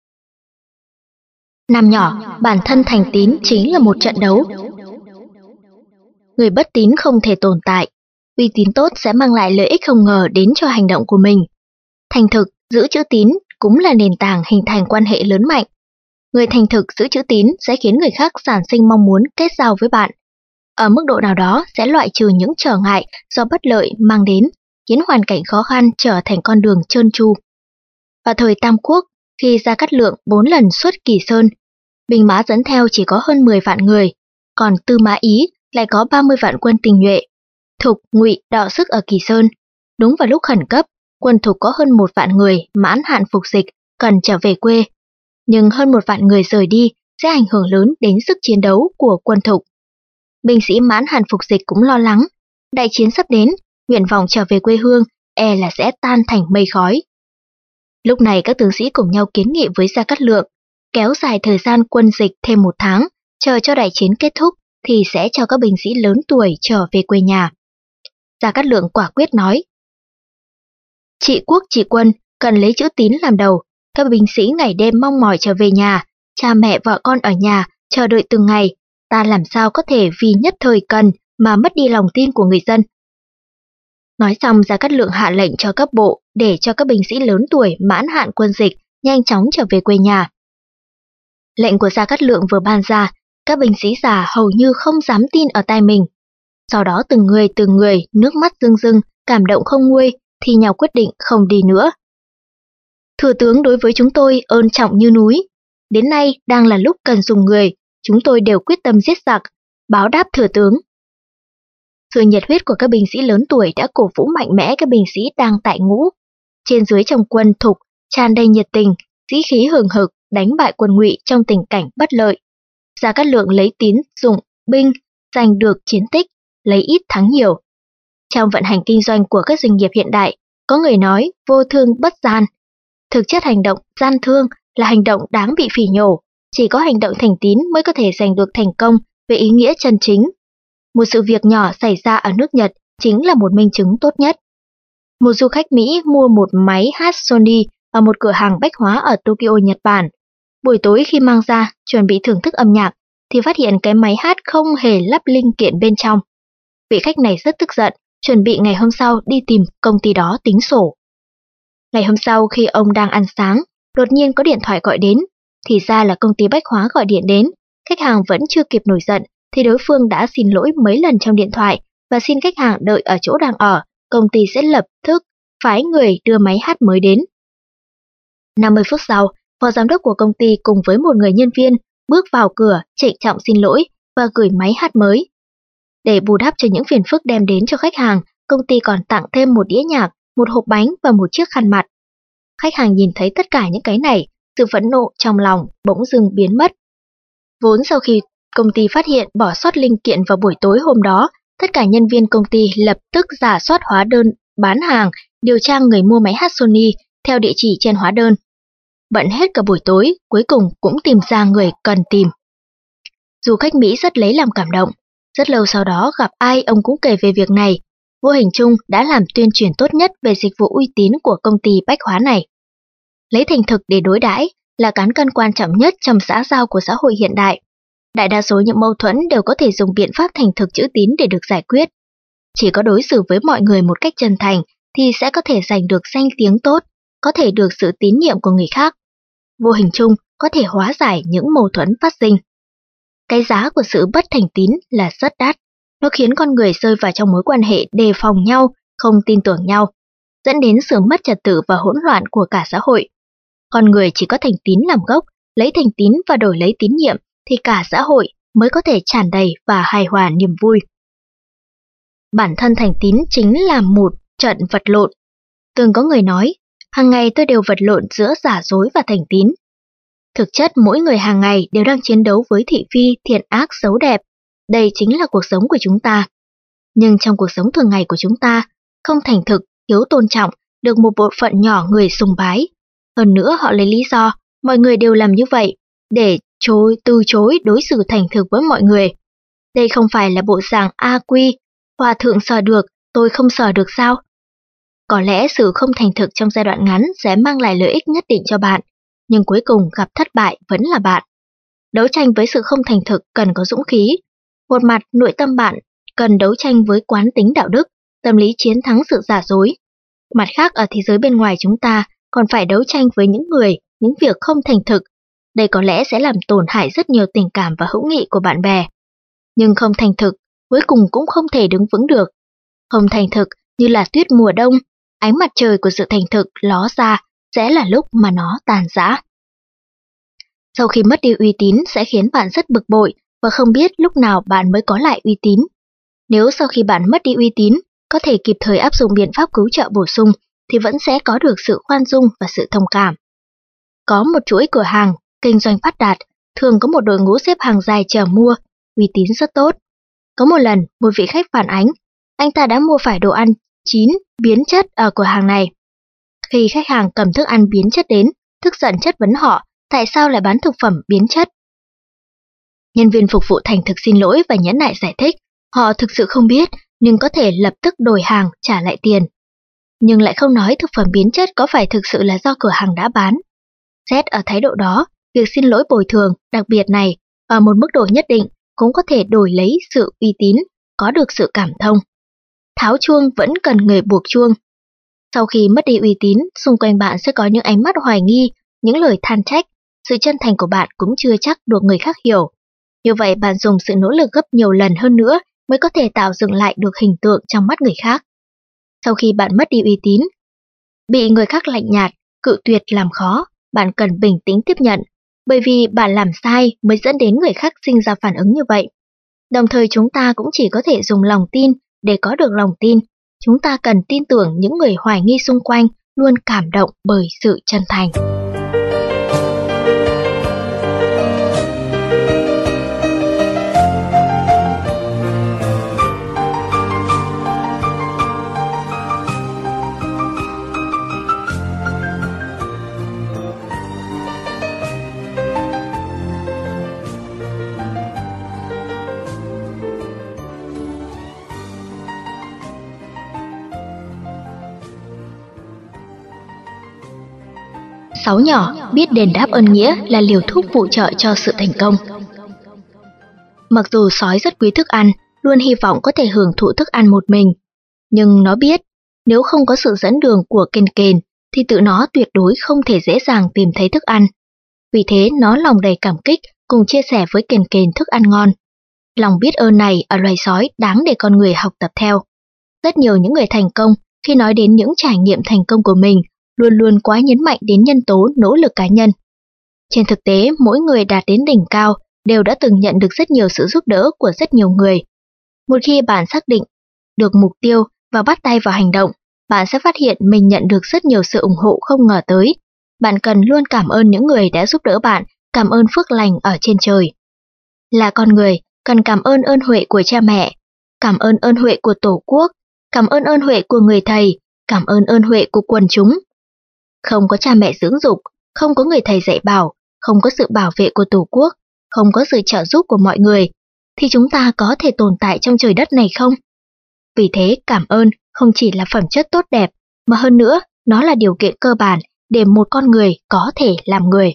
[SPEAKER 1] Năm nhỏ, bản thân thành tín chính là một trận đấu. Người bất tín không thể tồn tại. Uy tín tốt sẽ mang lại lợi ích không ngờ đến cho hành động của mình. Thành thực, giữ chữ tín cũng là nền tảng hình thành quan hệ lớn mạnh. Người thành thực giữ chữ tín sẽ khiến người khác sản sinh mong muốn kết giao với bạn. Ở mức độ nào đó sẽ loại trừ những trở ngại do bất lợi mang đến, khiến hoàn cảnh khó khăn trở thành con đường trơn tru. Vào thời Tam Quốc, khi Gia Cát Lượng 4 lần xuất Kỳ Sơn, binh mã dẫn theo chỉ có hơn 10 vạn người, còn Tư Mã Ý lại có 30 vạn quân tinh nhuệ. Thục, Ngụy đọ sức ở Kỳ Sơn. Đúng vào lúc khẩn cấp, quân Thục có hơn 1 vạn người mãn hạn phục dịch, cần trở về quê. Nhưng hơn 1 vạn người rời đi sẽ ảnh hưởng lớn đến sức chiến đấu của quân Thục. Binh sĩ mãn hạn phục dịch cũng lo lắng. Đại chiến sắp đến, nguyện vọng trở về quê hương e là sẽ tan thành mây khói. Lúc này các tướng sĩ cùng nhau kiến nghị với Gia Cát Lượng, kéo dài thời gian quân dịch thêm 1 tháng, chờ cho đại chiến kết thúc thì sẽ cho các binh sĩ lớn tuổi trở về quê nhà. Gia Cát Lượng quả quyết nói, trị quốc trị quân cần lấy chữ tín làm đầu, các binh sĩ ngày đêm mong mỏi trở về nhà, cha mẹ vợ con ở nhà chờ đợi từng ngày, ta làm sao có thể vì nhất thời cần mà mất đi lòng tin của người dân. Nói xong, Gia Cát Lượng hạ lệnh cho các bộ để cho các binh sĩ lớn tuổi mãn hạn quân dịch nhanh chóng trở về quê nhà. Lệnh của Gia Cát Lượng vừa ban ra, các binh sĩ già hầu như không dám tin ở tai mình. Sau đó từng người nước mắt rưng rưng, cảm động không nguôi, thi nhau quyết định không đi nữa. Thừa tướng đối với chúng tôi ơn trọng như núi. Đến nay đang là lúc cần dùng người, chúng tôi đều quyết tâm giết giặc, báo đáp thừa tướng. Sự nhiệt huyết của các binh sĩ lớn tuổi đã cổ vũ mạnh mẽ các binh sĩ đang tại ngũ. Trên dưới trong quân Thục tràn đầy nhiệt tình, sĩ khí hừng hực, đánh bại quân Ngụy trong tình cảnh bất lợi. Gia Cát Lượng lấy tín dụng binh, giành được chiến tích, lấy ít thắng nhiều. Trong vận hành kinh doanh của các doanh nghiệp hiện đại, có người nói vô thương bất gian. Thực chất hành động gian thương là hành động đáng bị phỉ nhổ, chỉ có hành động thành tín mới có thể giành được thành công về ý nghĩa chân chính. Một sự việc nhỏ xảy ra ở nước Nhật chính là một minh chứng tốt nhất. Một du khách Mỹ mua một máy hát Sony ở một cửa hàng bách hóa ở Tokyo, Nhật Bản. Buổi tối khi mang ra chuẩn bị thưởng thức âm nhạc thì phát hiện cái máy hát không hề lắp linh kiện bên trong. Vị khách này rất tức giận, chuẩn bị ngày hôm sau đi tìm công ty đó tính sổ. Ngày hôm sau khi ông đang ăn sáng, đột nhiên có điện thoại gọi đến, thì ra là công ty bách hóa gọi điện đến. Khách hàng vẫn chưa kịp nổi giận thì đối phương đã xin lỗi mấy lần trong điện thoại và xin khách hàng đợi ở chỗ đang ở, công ty sẽ lập tức phái người đưa máy hát mới đến. 50 phút sau, phó giám đốc của công ty cùng với một người nhân viên bước vào cửa trịnh trọng xin lỗi và gửi máy hát mới. Để bù đắp cho những phiền phức đem đến cho khách hàng, công ty còn tặng thêm một đĩa nhạc, một hộp bánh và một chiếc khăn mặt. Khách hàng nhìn thấy tất cả những cái này, sự phẫn nộ trong lòng bỗng dưng biến mất. Vốn sau khi công ty phát hiện bỏ sót linh kiện vào buổi tối hôm đó, tất cả nhân viên công ty lập tức rà soát hóa đơn bán hàng, điều tra người mua máy hát Sony theo địa chỉ trên hóa đơn. Bận hết cả buổi tối, cuối cùng cũng tìm ra người cần tìm. Du khách Mỹ rất lấy làm cảm động. Rất lâu sau đó gặp ai ông cũng kể về việc này. Vô hình chung đã làm tuyên truyền tốt nhất về dịch vụ uy tín của công ty bách hóa này. Lấy thành thực để đối đãi là cán cân quan trọng nhất trong xã giao của xã hội hiện đại. Đại đa số những mâu thuẫn đều có thể dùng biện pháp thành thực trữ tín để được giải quyết. Chỉ có đối xử với mọi người một cách chân thành thì sẽ có thể giành được danh tiếng tốt, có thể được sự tín nhiệm của người khác. Vô hình chung có thể hóa giải những mâu thuẫn phát sinh. Cái giá của sự bất thành tín là rất đắt. Nó khiến con người rơi vào trong mối quan hệ đề phòng nhau, không tin tưởng nhau, dẫn đến sự mất trật tự và hỗn loạn của cả xã hội. Con người chỉ có thành tín làm gốc, lấy thành tín và đổi lấy tín nhiệm thì cả xã hội mới có thể tràn đầy và hài hòa niềm vui. Bản thân thành tín chính là một trận vật lộn. Từng có người nói, hàng ngày tôi đều vật lộn giữa giả dối và thành tín. Thực chất mỗi người hàng ngày đều đang chiến đấu với thị phi, thiện ác, xấu đẹp. Đây chính là cuộc sống của chúng ta. Nhưng trong cuộc sống thường ngày của chúng ta, không thành thực, thiếu tôn trọng, được một bộ phận nhỏ người sùng bái. Hơn nữa họ lấy lý do, mọi người đều làm như vậy, để từ chối đối xử thành thực với mọi người. Đây không phải là bộ dạng A Quy, hòa thượng sờ được, tôi không sờ được sao? Có lẽ sự không thành thực trong giai đoạn ngắn sẽ mang lại lợi ích nhất định cho bạn, nhưng cuối cùng gặp thất bại vẫn là bạn. Đấu tranh với sự không thành thực cần có dũng khí. Một mặt nội tâm bạn cần đấu tranh với quán tính đạo đức, tâm lý chiến thắng sự giả dối. Mặt khác ở thế giới bên ngoài chúng ta còn phải đấu tranh với những người, những việc không thành thực. Đây có lẽ sẽ làm tổn hại rất nhiều tình cảm và hữu nghị của bạn bè. Nhưng không thành thực, cuối cùng cũng không thể đứng vững được. Không thành thực như là tuyết mùa đông, ánh mặt trời của sự thành thực ló ra sẽ là lúc mà nó tàn rã. Sau khi mất đi uy tín sẽ khiến bạn rất bực bội và không biết lúc nào bạn mới có lại uy tín. Nếu sau khi bạn mất đi uy tín, có thể kịp thời áp dụng biện pháp cứu trợ bổ sung thì vẫn sẽ có được sự khoan dung và sự thông cảm. Có một chuỗi cửa hàng, kinh doanh phát đạt, thường có một đội ngũ xếp hàng dài chờ mua, uy tín rất tốt. Có một lần, một vị khách phản ánh, anh ta đã mua phải đồ ăn chín, biến chất ở cửa hàng này. Khi khách hàng cầm thức ăn biến chất đến, tức giận chất vấn họ tại sao lại bán thực phẩm biến chất. Nhân viên phục vụ thành thực xin lỗi và nhẫn nại giải thích, họ thực sự không biết nhưng có thể lập tức đổi hàng trả lại tiền. Nhưng lại không nói thực phẩm biến chất có phải thực sự là do cửa hàng đã bán. Xét ở thái độ đó, việc xin lỗi bồi thường đặc biệt này ở một mức độ nhất định cũng có thể đổi lấy sự uy tín, có được sự cảm thông. Tháo chuông vẫn cần người buộc chuông. Sau khi mất đi uy tín, xung quanh bạn sẽ có những ánh mắt hoài nghi, những lời than trách, sự chân thành của bạn cũng chưa chắc được người khác hiểu. Như vậy bạn dùng sự nỗ lực gấp nhiều lần hơn nữa mới có thể tạo dựng lại được hình tượng trong mắt người khác. Sau khi bạn mất đi uy tín, bị người khác lạnh nhạt, cự tuyệt làm khó, bạn cần bình tĩnh tiếp nhận, bởi vì bạn làm sai mới dẫn đến người khác sinh ra phản ứng như vậy. Đồng thời chúng ta cũng chỉ có thể dùng lòng tin để có được lòng tin. Chúng ta cần tin tưởng những người hoài nghi xung quanh luôn cảm động bởi sự chân thành. Sáu nhỏ biết đền đáp ơn nghĩa là liều thuốc phụ trợ cho sự thành công. Mặc dù sói rất quý thức ăn, luôn hy vọng có thể hưởng thụ thức ăn một mình, nhưng nó biết nếu không có sự dẫn đường của kền kền thì tự nó tuyệt đối không thể dễ dàng tìm thấy thức ăn. Vì thế nó lòng đầy cảm kích cùng chia sẻ với kền kền thức ăn ngon. Lòng biết ơn này ở loài sói đáng để con người học tập theo. Rất nhiều những người thành công khi nói đến những trải nghiệm thành công của mình luôn luôn quá nhấn mạnh đến nhân tố nỗ lực cá nhân. Trên thực tế, mỗi người đạt đến đỉnh cao đều đã từng nhận được rất nhiều sự giúp đỡ của rất nhiều người. Một khi bạn xác định được mục tiêu và bắt tay vào hành động, bạn sẽ phát hiện mình nhận được rất nhiều sự ủng hộ không ngờ tới. Bạn cần luôn cảm ơn những người đã giúp đỡ bạn, cảm ơn phước lành ở trên trời. Là con người, cần cảm ơn ơn huệ của cha mẹ, cảm ơn ơn huệ của tổ quốc, cảm ơn ơn huệ của người thầy, cảm ơn ơn huệ của quần chúng. Không có cha mẹ dưỡng dục, không có người thầy dạy bảo, không có sự bảo vệ của tổ quốc, không có sự trợ giúp của mọi người, thì chúng ta có thể tồn tại trong trời đất này không? Vì thế cảm ơn không chỉ là phẩm chất tốt đẹp, mà hơn nữa, nó là điều kiện cơ bản để một con người có thể làm người.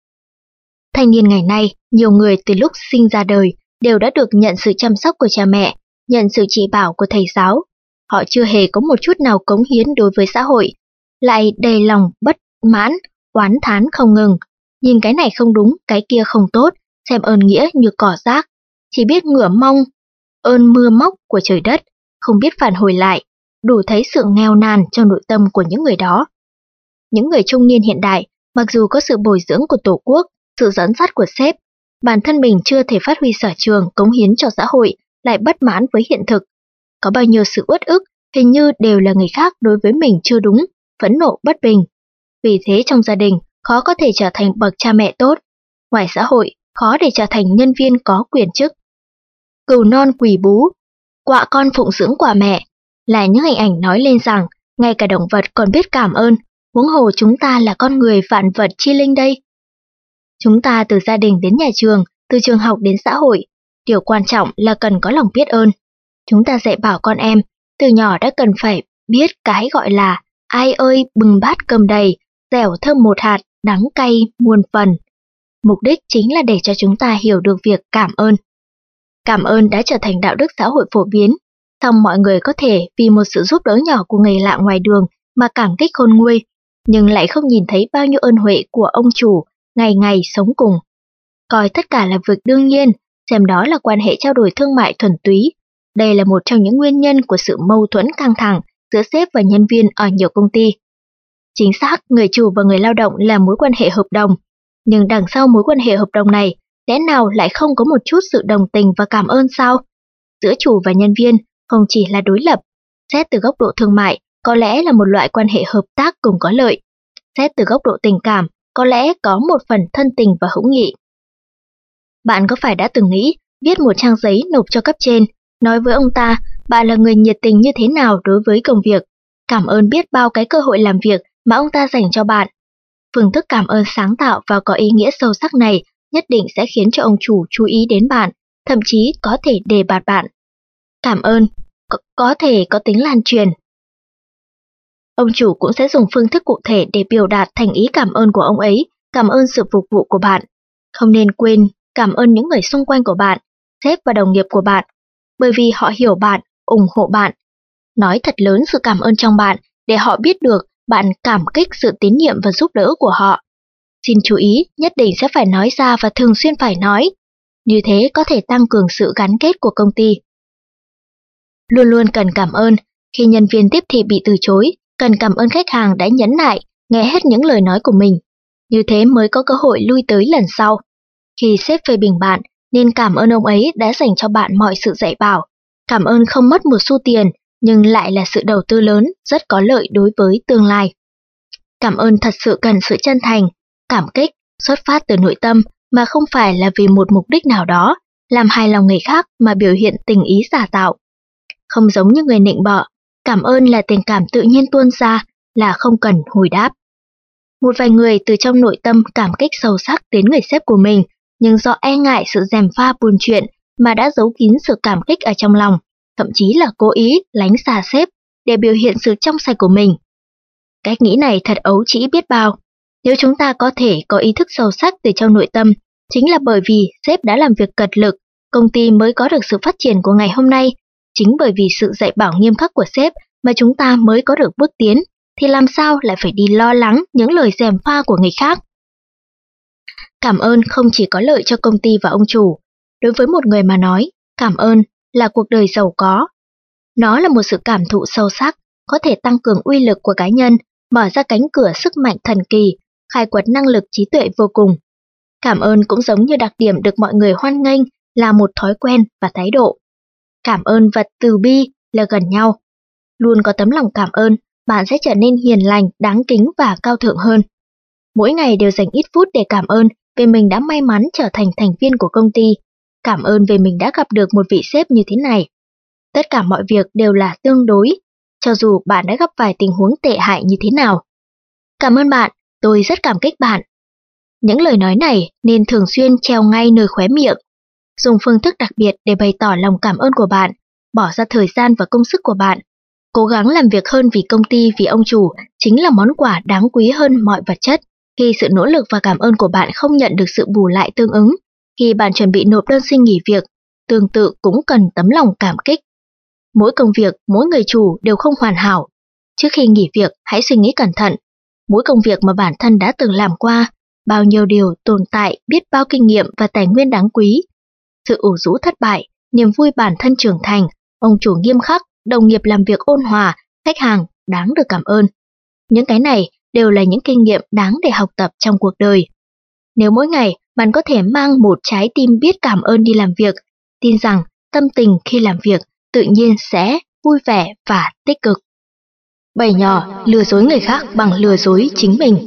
[SPEAKER 1] Thanh niên ngày nay, nhiều người từ lúc sinh ra đời đều đã được nhận sự chăm sóc của cha mẹ, nhận sự chỉ bảo của thầy giáo. Họ chưa hề có một chút nào cống hiến đối với xã hội, lại đầy lòng bất mãn, oán thán không ngừng. Nhìn cái này không đúng, cái kia không tốt, xem ơn nghĩa như cỏ rác, chỉ biết ngửa mong ơn mưa móc của trời đất, không biết phản hồi lại, đủ thấy sự nghèo nàn trong nội tâm của những người đó. Những người trung niên hiện đại, mặc dù có sự bồi dưỡng của tổ quốc, sự dẫn dắt của sếp, bản thân mình chưa thể phát huy sở trường cống hiến cho xã hội, lại bất mãn với hiện thực. Có bao nhiêu sự uất ức, hình như đều là người khác đối với mình chưa đúng, phẫn nộ bất bình. Vì thế trong gia đình, khó có thể trở thành bậc cha mẹ tốt. Ngoài xã hội, khó để trở thành nhân viên có quyền chức. Cừu non quỳ bú, quạ con phụng dưỡng quả mẹ, là những hình ảnh nói lên rằng, ngay cả động vật còn biết cảm ơn, huống hồ chúng ta là con người vạn vật chi linh đây. Chúng ta từ gia đình đến nhà trường, từ trường học đến xã hội, điều quan trọng là cần có lòng biết ơn. Chúng ta dạy bảo con em, từ nhỏ đã cần phải biết cái gọi là ai ơi bừng bát cơm đầy, dẻo thơm một hạt, đắng cay muôn phần. Mục đích chính là để cho chúng ta hiểu được việc cảm ơn. Cảm ơn đã trở thành đạo đức xã hội phổ biến, song mọi người có thể vì một sự giúp đỡ nhỏ của người lạ ngoài đường mà cảm kích khôn nguôi, nhưng lại không nhìn thấy bao nhiêu ơn huệ của ông chủ ngày ngày sống cùng. Coi tất cả là việc đương nhiên, xem đó là quan hệ trao đổi thương mại thuần túy. Đây là một trong những nguyên nhân của sự mâu thuẫn căng thẳng giữa sếp và nhân viên ở nhiều công ty. Chính xác, người chủ và người lao động là mối quan hệ hợp đồng, nhưng đằng sau mối quan hệ hợp đồng này, lẽ nào lại không có một chút sự đồng tình và cảm ơn sao? Giữa chủ và nhân viên không chỉ là đối lập, xét từ góc độ thương mại, có lẽ là một loại quan hệ hợp tác cùng có lợi. Xét từ góc độ tình cảm, có lẽ có một phần thân tình và hữu nghị. Bạn có phải đã từng nghĩ, viết một trang giấy nộp cho cấp trên, nói với ông ta, bạn là người nhiệt tình như thế nào đối với công việc, cảm ơn biết bao cái cơ hội làm việc mà ông ta dành cho bạn. Phương thức cảm ơn sáng tạo và có ý nghĩa sâu sắc này nhất định sẽ khiến cho ông chủ chú ý đến bạn, thậm chí có thể đề bạt bạn. Cảm ơn có thể có tính lan truyền. Ông chủ cũng sẽ dùng phương thức cụ thể để biểu đạt thành ý cảm ơn của ông ấy, cảm ơn sự phục vụ của bạn. Không nên quên cảm ơn những người xung quanh của bạn, sếp và đồng nghiệp của bạn. bởi vì họ hiểu bạn, ủng hộ bạn. Nói thật lớn sự cảm ơn trong bạn để họ biết được bạn cảm kích sự tín nhiệm và giúp đỡ của họ. Xin chú ý, nhất định sẽ phải nói ra và thường xuyên phải nói. Như thế có thể tăng cường sự gắn kết của công ty. Luôn luôn cần cảm ơn. Khi nhân viên tiếp thị bị từ chối, cần cảm ơn khách hàng đã nhẫn nại, nghe hết những lời nói của mình. Như thế mới có cơ hội lui tới lần sau. Khi sếp phê bình bạn, nên cảm ơn ông ấy đã dành cho bạn mọi sự dạy bảo. Cảm ơn không mất một xu tiền, nhưng lại là sự đầu tư lớn, rất có lợi đối với tương lai. Cảm ơn thật sự cần sự chân thành, cảm kích, xuất phát từ nội tâm mà không phải là vì một mục đích nào đó, làm hài lòng người khác mà biểu hiện tình ý giả tạo. Không giống như người nịnh bợ, cảm ơn là tình cảm tự nhiên tuôn ra, là không cần hồi đáp. Một vài người từ trong nội tâm cảm kích sâu sắc đến người sếp của mình, nhưng do e ngại sự gièm pha buồn chuyện mà đã giấu kín sự cảm kích ở trong lòng, thậm chí là cố ý lánh xa sếp để biểu hiện sự trong sạch của mình. Cách nghĩ này thật ấu trĩ biết bao. Nếu chúng ta có thể có ý thức sâu sắc từ trong nội tâm, chính là bởi vì sếp đã làm việc cật lực, công ty mới có được sự phát triển của ngày hôm nay. Chính bởi vì sự dạy bảo nghiêm khắc của sếp mà chúng ta mới có được bước tiến, thì làm sao lại phải đi lo lắng những lời gièm pha của người khác. Cảm ơn không chỉ có lợi cho công ty và ông chủ. Đối với một người mà nói, cảm ơn là cuộc đời giàu có. Nó là một sự cảm thụ sâu sắc, có thể tăng cường uy lực của cá nhân, mở ra cánh cửa sức mạnh thần kỳ, khai quật năng lực trí tuệ vô cùng. Cảm ơn cũng giống như đặc điểm được mọi người hoan nghênh, là một thói quen và thái độ. Cảm ơn và từ bi là gần nhau. Luôn có tấm lòng cảm ơn, bạn sẽ trở nên hiền lành, đáng kính và cao thượng hơn. Mỗi ngày đều dành ít phút để cảm ơn vì mình đã may mắn trở thành thành viên của công ty. Cảm ơn vì mình đã gặp được một vị sếp như thế này. Tất cả mọi việc đều là tương đối, cho dù bạn đã gặp phải tình huống tệ hại như thế nào. Cảm ơn bạn, tôi rất cảm kích bạn. Những lời nói này nên thường xuyên treo ngay nơi khóe miệng. Dùng phương thức đặc biệt để bày tỏ lòng cảm ơn của bạn, bỏ ra thời gian và công sức của bạn. Cố gắng làm việc hơn vì công ty, vì ông chủ chính là món quà đáng quý hơn mọi vật chất. Khi sự nỗ lực và cảm ơn của bạn không nhận được sự bù lại tương ứng, khi bạn chuẩn bị nộp đơn xin nghỉ việc, tương tự cũng cần tấm lòng cảm kích. Mỗi công việc, mỗi người chủ đều không hoàn hảo. Trước khi nghỉ việc, hãy suy nghĩ cẩn thận. Mỗi công việc mà bản thân đã từng làm qua, bao nhiêu điều tồn tại, biết bao kinh nghiệm và tài nguyên đáng quý. Sự ủ rũ thất bại, niềm vui bản thân trưởng thành, ông chủ nghiêm khắc, đồng nghiệp làm việc ôn hòa, khách hàng đáng được cảm ơn. Những cái này đều là những kinh nghiệm đáng để học tập trong cuộc đời. Nếu mỗi ngày bạn có thể mang một trái tim biết cảm ơn đi làm việc, tin rằng tâm tình khi làm việc tự nhiên sẽ vui vẻ và tích cực. Bày nhỏ, lừa dối người khác bằng lừa dối chính mình.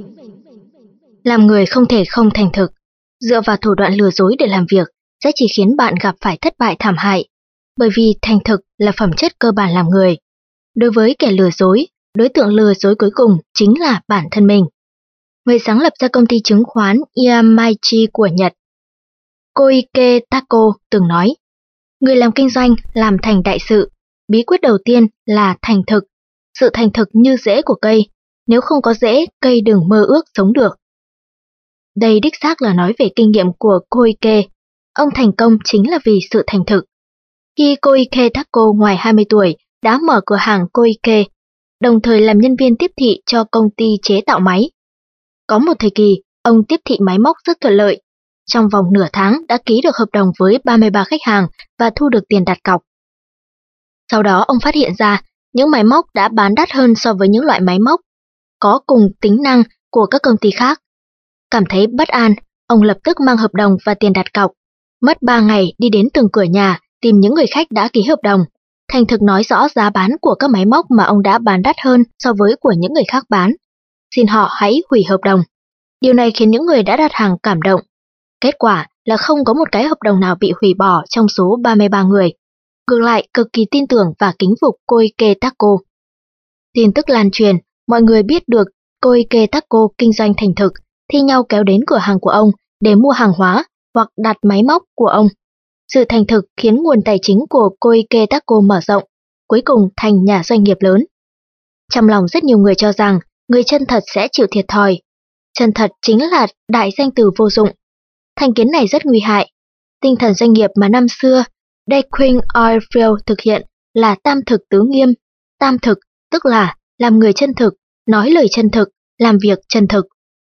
[SPEAKER 1] Làm người không thể không thành thực. Dựa vào thủ đoạn lừa dối để làm việc sẽ chỉ khiến bạn gặp phải thất bại thảm hại, bởi vì thành thực là phẩm chất cơ bản làm người. Đối với kẻ lừa dối, đối tượng lừa dối cuối cùng chính là bản thân mình. Người sáng lập ra công ty chứng khoán Yamaichi của Nhật, Koike Tako từng nói, người làm kinh doanh làm thành đại sự, bí quyết đầu tiên là thành thực. Sự thành thực như rễ của cây, nếu không có rễ, cây đừng mơ ước sống được. Đây đích xác là nói về kinh nghiệm của Koike. Ông thành công chính là vì sự thành thực. Khi Koike Tako ngoài 20 tuổi đã mở cửa hàng Koike, đồng thời làm nhân viên tiếp thị cho công ty chế tạo máy. Có một thời kỳ, ông tiếp thị máy móc rất thuận lợi. Trong vòng nửa tháng đã ký được hợp đồng với 33 khách hàng và thu được tiền đặt cọc. Sau đó ông phát hiện ra những máy móc đã bán đắt hơn so với những loại máy móc có cùng tính năng của các công ty khác. Cảm thấy bất an, ông lập tức mang hợp đồng và tiền đặt cọc. Mất 3 ngày đi đến từng cửa nhà tìm những người khách đã ký hợp đồng. Thành thực nói rõ giá bán của các máy móc mà ông đã bán đắt hơn so với của những người khác bán. Xin họ hãy hủy hợp đồng. Điều này khiến những người đã đặt hàng cảm động. Kết quả là không có một cái hợp đồng nào bị hủy bỏ trong số 33 người. Ngược lại, cực kỳ tin tưởng và kính phục Koike Tako. Tin tức lan truyền, mọi người biết được Koike Tako kinh doanh thành thực, thi nhau kéo đến cửa hàng của ông để mua hàng hóa hoặc đặt máy móc của ông. Sự thành thực khiến nguồn tài chính của Koike Tako mở rộng, cuối cùng thành nhà doanh nghiệp lớn. Trong lòng rất nhiều người cho rằng người chân thật sẽ chịu thiệt thòi. Chân thật chính là đại danh từ vô dụng. Thành kiến này rất nguy hại. Tinh thần doanh nghiệp mà năm xưa Daquin Oilfield thực hiện là tam thực tứ nghiêm. Tam thực tức là làm người chân thực, nói lời chân thực, làm việc chân thực.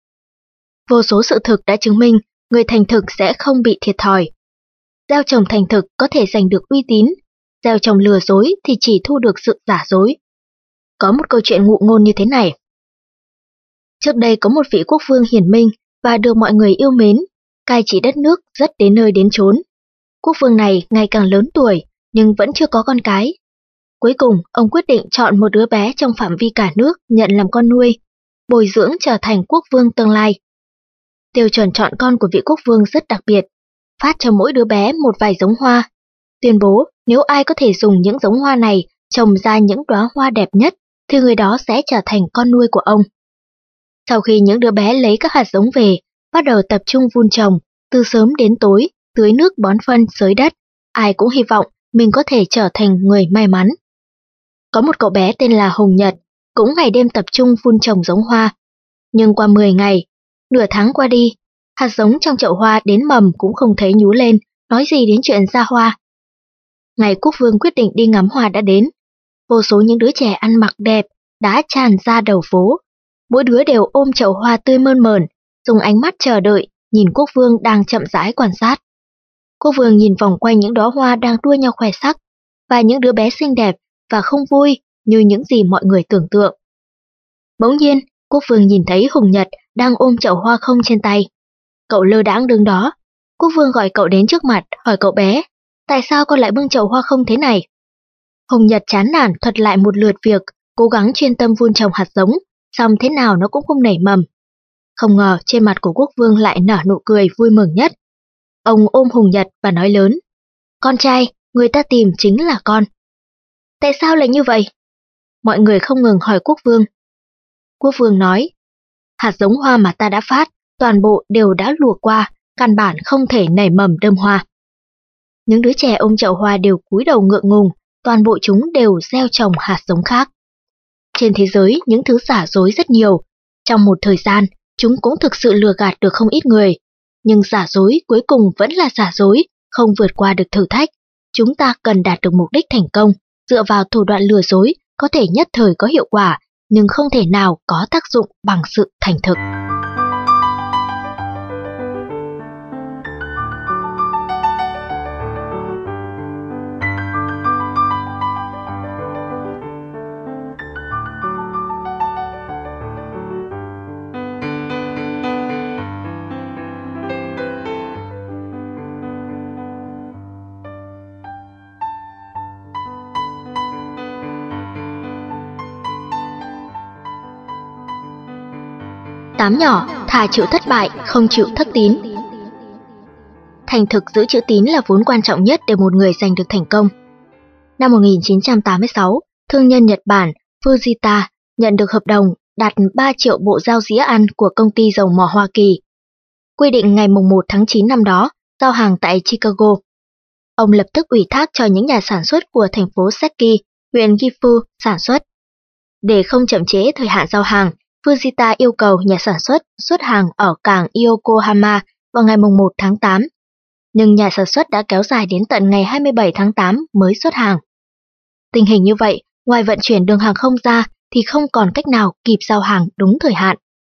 [SPEAKER 1] Vô số sự thực đã chứng minh người thành thực sẽ không bị thiệt thòi. Gieo trồng thành thực có thể giành được uy tín, gieo trồng lừa dối thì chỉ thu được sự giả dối. Có một câu chuyện ngụ ngôn như thế này. Trước đây có một vị quốc vương hiển minh và được mọi người yêu mến, cai trị đất nước rất đến nơi đến chốn. Quốc vương này ngày càng lớn tuổi nhưng vẫn chưa có con cái. Cuối cùng, ông quyết định chọn một đứa bé trong phạm vi cả nước nhận làm con nuôi, bồi dưỡng trở thành quốc vương tương lai. Tiêu chuẩn chọn con của vị quốc vương rất đặc biệt, phát cho mỗi đứa bé một vài giống hoa, tuyên bố nếu ai có thể dùng những giống hoa này trồng ra những đóa hoa đẹp nhất thì người đó sẽ trở thành con nuôi của ông. Sau khi những đứa bé lấy các hạt giống về, bắt đầu tập trung vun trồng, từ sớm đến tối, tưới nước bón phân xới đất, ai cũng hy vọng mình có thể trở thành người may mắn. Có một cậu bé tên là Hồng Nhật, cũng ngày đêm tập trung vun trồng giống hoa. Nhưng qua 10 ngày, nửa tháng qua đi, hạt giống trong chậu hoa đến mầm cũng không thấy nhú lên, nói gì đến chuyện ra hoa. Ngày quốc vương quyết định đi ngắm hoa đã đến. Vô số những đứa trẻ ăn mặc đẹp đã tràn ra đầu phố. Mỗi đứa đều ôm chậu hoa tươi mơn mởn, dùng ánh mắt chờ đợi, nhìn quốc vương đang chậm rãi quan sát. Quốc vương nhìn vòng quanh những đóa hoa đang đua nhau khoe sắc, và những đứa bé xinh đẹp và không vui như những gì mọi người tưởng tượng. Bỗng nhiên, quốc vương nhìn thấy Hồng Nhật đang ôm chậu hoa không trên tay. Cậu lơ đãng đứng đó. Quốc vương gọi cậu đến trước mặt, hỏi cậu bé, tại sao con lại bưng chậu hoa không thế này? Hồng Nhật chán nản thuật lại một lượt việc, cố gắng chuyên tâm vun trồng hạt giống, song thế nào nó cũng không nảy mầm. Không ngờ trên mặt của quốc vương lại nở nụ cười vui mừng nhất. Ông ôm Hồng Nhật và nói lớn, con trai, người ta tìm chính là con. Tại sao lại như vậy? Mọi người không ngừng hỏi quốc vương. Quốc vương nói, hạt giống hoa mà ta đã phát, toàn bộ đều đã lùa qua, căn bản không thể nảy mầm đơm hoa. Những đứa trẻ ôm chậu hoa đều cúi đầu ngượng ngùng, toàn bộ chúng đều gieo trồng hạt giống khác. Trên thế giới, những thứ giả dối rất nhiều. Trong một thời gian, chúng cũng thực sự lừa gạt được không ít người. Nhưng giả dối cuối cùng vẫn là giả dối, không vượt qua được thử thách. Chúng ta cần đạt được mục đích thành công, dựa vào thủ đoạn lừa dối, có thể nhất thời có hiệu quả, nhưng không thể nào có tác dụng bằng sự thành thực. Tám nhỏ, thà chịu thất bại, không chịu thất tín. Thành thực giữ chữ tín là vốn quan trọng nhất để một người giành được thành công. Năm 1986, thương nhân Nhật Bản Fujita nhận được hợp đồng đặt 3 triệu bộ dao dĩa ăn của công ty dầu mỏ Hoa Kỳ. Quy định ngày 1 tháng 9 năm đó, giao hàng tại Chicago. Ông lập tức ủy thác cho những nhà sản xuất của thành phố Seki, huyện Gifu sản xuất. Để không chậm trễ thời hạn giao hàng, Fujita yêu cầu nhà sản xuất hàng ở cảng Yokohama vào ngày 1 tháng 8. Nhưng nhà sản xuất đã kéo dài đến tận ngày 27 tháng 8 mới xuất hàng. Tình hình như vậy, ngoài vận chuyển đường hàng không ra thì không còn cách nào kịp giao hàng đúng thời hạn.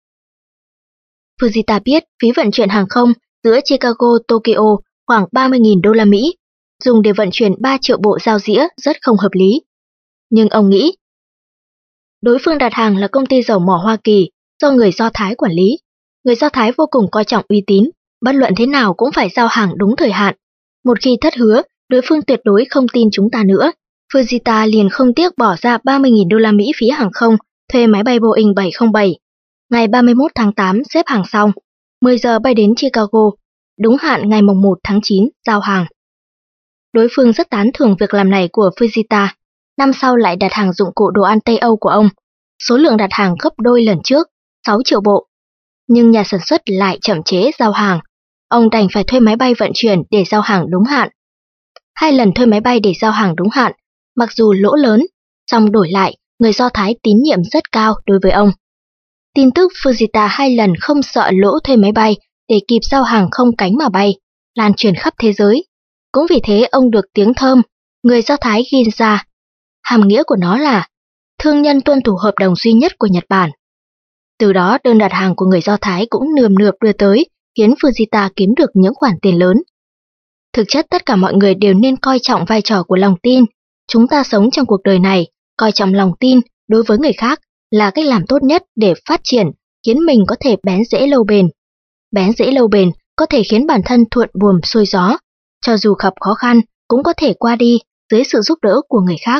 [SPEAKER 1] Fujita biết phí vận chuyển hàng không giữa Chicago-Tokyo khoảng 30.000 đô la Mỹ, dùng để vận chuyển 3 triệu bộ dao dĩa rất không hợp lý. Nhưng ông nghĩ, đối phương đặt hàng là công ty dầu mỏ Hoa Kỳ do người Do Thái quản lý. Người Do Thái vô cùng coi trọng uy tín, bất luận thế nào cũng phải giao hàng đúng thời hạn. Một khi thất hứa, đối phương tuyệt đối không tin chúng ta nữa. Fujita liền không tiếc bỏ ra 30.000 đô la Mỹ phí hàng không, thuê máy bay Boeing 707. Ngày 31 tháng 8 xếp hàng xong, 10 giờ bay đến Chicago, đúng hạn ngày 1 tháng 9 giao hàng. Đối phương rất tán thưởng việc làm này của Fujita. Năm sau lại đặt hàng dụng cụ đồ ăn Tây Âu của ông. Số lượng đặt hàng gấp đôi lần trước, 6 triệu bộ. Nhưng nhà sản xuất lại chậm chế giao hàng. Ông đành phải thuê máy bay vận chuyển để giao hàng đúng hạn. 2 lần thuê máy bay để giao hàng đúng hạn, mặc dù lỗ lớn, song đổi lại, người Do Thái tín nhiệm rất cao đối với ông. Tin tức Fujita 2 lần không sợ lỗ thuê máy bay để kịp giao hàng không cánh mà bay, lan truyền khắp thế giới. Cũng vì thế ông được tiếng thơm, người Do Thái Ginza. Hàm nghĩa của nó là thương nhân tuân thủ hợp đồng duy nhất của Nhật Bản. Từ đó đơn đặt hàng của người Do Thái cũng nườm nượp đưa tới, khiến Fujita kiếm được những khoản tiền lớn. Thực chất tất cả mọi người đều nên coi trọng vai trò của lòng tin. Chúng ta sống trong cuộc đời này, coi trọng lòng tin đối với người khác là cách làm tốt nhất để phát triển, khiến mình có thể bén rễ lâu bền. Bén rễ lâu bền có thể khiến bản thân thuận buồm xuôi gió, cho dù gặp khó khăn cũng có thể qua đi dưới sự giúp đỡ của người khác.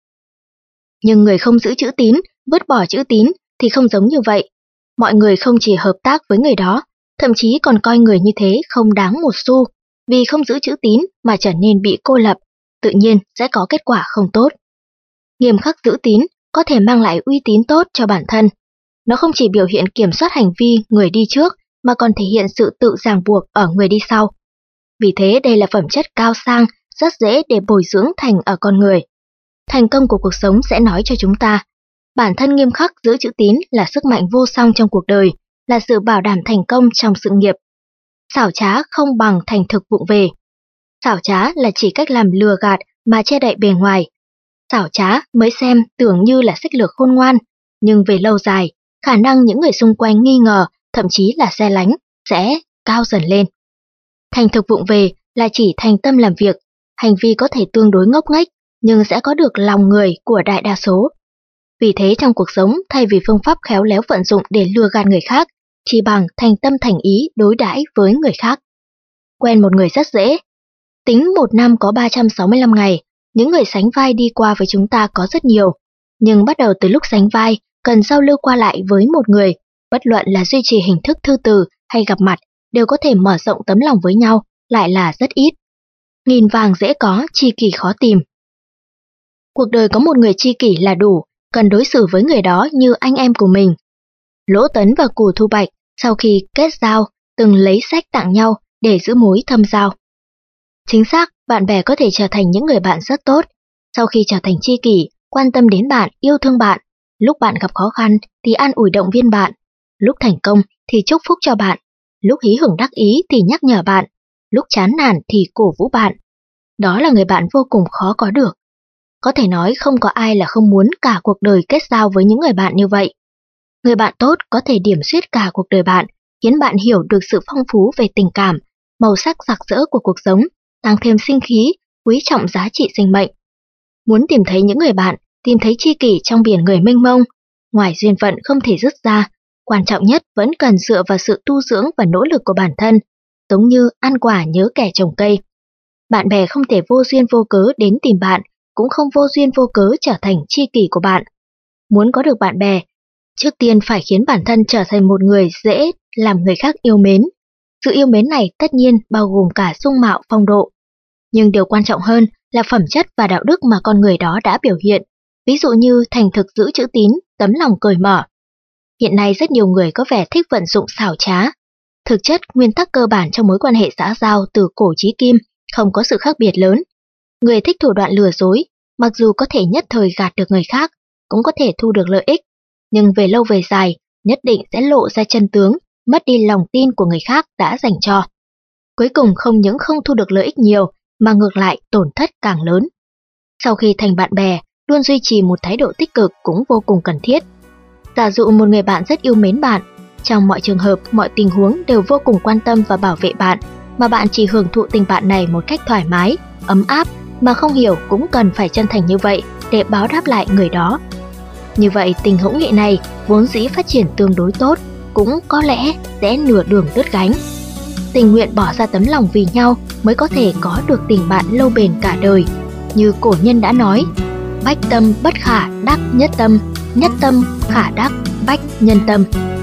[SPEAKER 1] Nhưng người không giữ chữ tín, vứt bỏ chữ tín thì không giống như vậy. Mọi người không chỉ hợp tác với người đó, thậm chí còn coi người như thế không đáng một xu, vì không giữ chữ tín mà trở nên bị cô lập, tự nhiên sẽ có kết quả không tốt. Nghiêm khắc giữ tín có thể mang lại uy tín tốt cho bản thân. Nó không chỉ biểu hiện kiểm soát hành vi người đi trước mà còn thể hiện sự tự ràng buộc ở người đi sau. Vì thế đây là phẩm chất cao sang, rất dễ để bồi dưỡng thành ở con người. Thành công của cuộc sống sẽ nói cho chúng ta, bản thân nghiêm khắc giữ chữ tín là sức mạnh vô song trong cuộc đời, là sự bảo đảm thành công trong sự nghiệp. Xảo trá không bằng thành thực vụng về. Xảo trá là chỉ cách làm lừa gạt mà che đậy bề ngoài. Xảo trá mới xem tưởng như là sách lược khôn ngoan, nhưng về lâu dài, khả năng những người xung quanh nghi ngờ, thậm chí là se lánh, sẽ cao dần lên. Thành thực vụng về là chỉ thành tâm làm việc, hành vi có thể tương đối ngốc nghếch, nhưng sẽ có được lòng người của đại đa số. Vì thế trong cuộc sống, thay vì phương pháp khéo léo vận dụng để lừa gạt người khác, chỉ bằng thành tâm thành ý đối đãi với người khác. Quen một người rất dễ. Tính một năm có 365 ngày, những người sánh vai đi qua với chúng ta có rất nhiều. Nhưng bắt đầu từ lúc sánh vai, cần giao lưu qua lại với một người, bất luận là duy trì hình thức thư từ hay gặp mặt, đều có thể mở rộng tấm lòng với nhau, lại là rất ít. Nghìn vàng dễ có, tri kỷ khó tìm. Cuộc đời có một người tri kỷ là đủ, cần đối xử với người đó như anh em của mình. Lỗ Tấn và Cù Thu Bạch sau khi kết giao từng lấy sách tặng nhau để giữ mối thâm giao. Chính xác, bạn bè có thể trở thành những người bạn rất tốt. Sau khi trở thành tri kỷ, quan tâm đến bạn, yêu thương bạn. Lúc bạn gặp khó khăn thì an ủi động viên bạn. Lúc thành công thì chúc phúc cho bạn. Lúc hí hửng đắc ý thì nhắc nhở bạn. Lúc chán nản thì cổ vũ bạn. Đó là người bạn vô cùng khó có được. Có thể nói không có ai là không muốn cả cuộc đời kết giao với những người bạn như vậy. Người bạn tốt có thể điểm xuyết cả cuộc đời bạn, khiến bạn hiểu được sự phong phú về tình cảm, màu sắc rực rỡ của cuộc sống, tăng thêm sinh khí, quý trọng giá trị sinh mệnh. Muốn tìm thấy những người bạn, tìm thấy tri kỷ trong biển người mênh mông, ngoài duyên phận không thể dứt ra, quan trọng nhất vẫn cần dựa vào sự tu dưỡng và nỗ lực của bản thân, giống như ăn quả nhớ kẻ trồng cây. Bạn bè không thể vô duyên vô cớ đến tìm bạn, cũng không vô duyên vô cớ trở thành tri kỷ của bạn. Muốn có được bạn bè, trước tiên phải khiến bản thân trở thành một người dễ làm người khác yêu mến. Sự yêu mến này tất nhiên bao gồm cả dung mạo phong độ. Nhưng điều quan trọng hơn là phẩm chất và đạo đức mà con người đó đã biểu hiện, ví dụ như thành thực giữ chữ tín, tấm lòng cởi mở. Hiện nay rất nhiều người có vẻ thích vận dụng xảo trá. Thực chất, nguyên tắc cơ bản trong mối quan hệ xã giao từ cổ chí kim không có sự khác biệt lớn. Người thích thủ đoạn lừa dối, mặc dù có thể nhất thời gạt được người khác, cũng có thể thu được lợi ích, nhưng về lâu về dài, nhất định sẽ lộ ra chân tướng, mất đi lòng tin của người khác đã dành cho. Cuối cùng không những không thu được lợi ích nhiều, mà ngược lại tổn thất càng lớn. Sau khi thành bạn bè, luôn duy trì một thái độ tích cực cũng vô cùng cần thiết. Giả dụ một người bạn rất yêu mến bạn, trong mọi trường hợp, mọi tình huống đều vô cùng quan tâm và bảo vệ bạn, mà bạn chỉ hưởng thụ tình bạn này một cách thoải mái, ấm áp, mà không hiểu cũng cần phải chân thành như vậy để báo đáp lại người đó. Như vậy tình hữu nghị này vốn dĩ phát triển tương đối tốt, cũng có lẽ sẽ nửa đường đứt gánh. Tình nguyện bỏ ra tấm lòng vì nhau mới có thể có được tình bạn lâu bền cả đời. Như cổ nhân đã nói, bách tâm bất khả đắc nhất tâm khả đắc bách nhân tâm.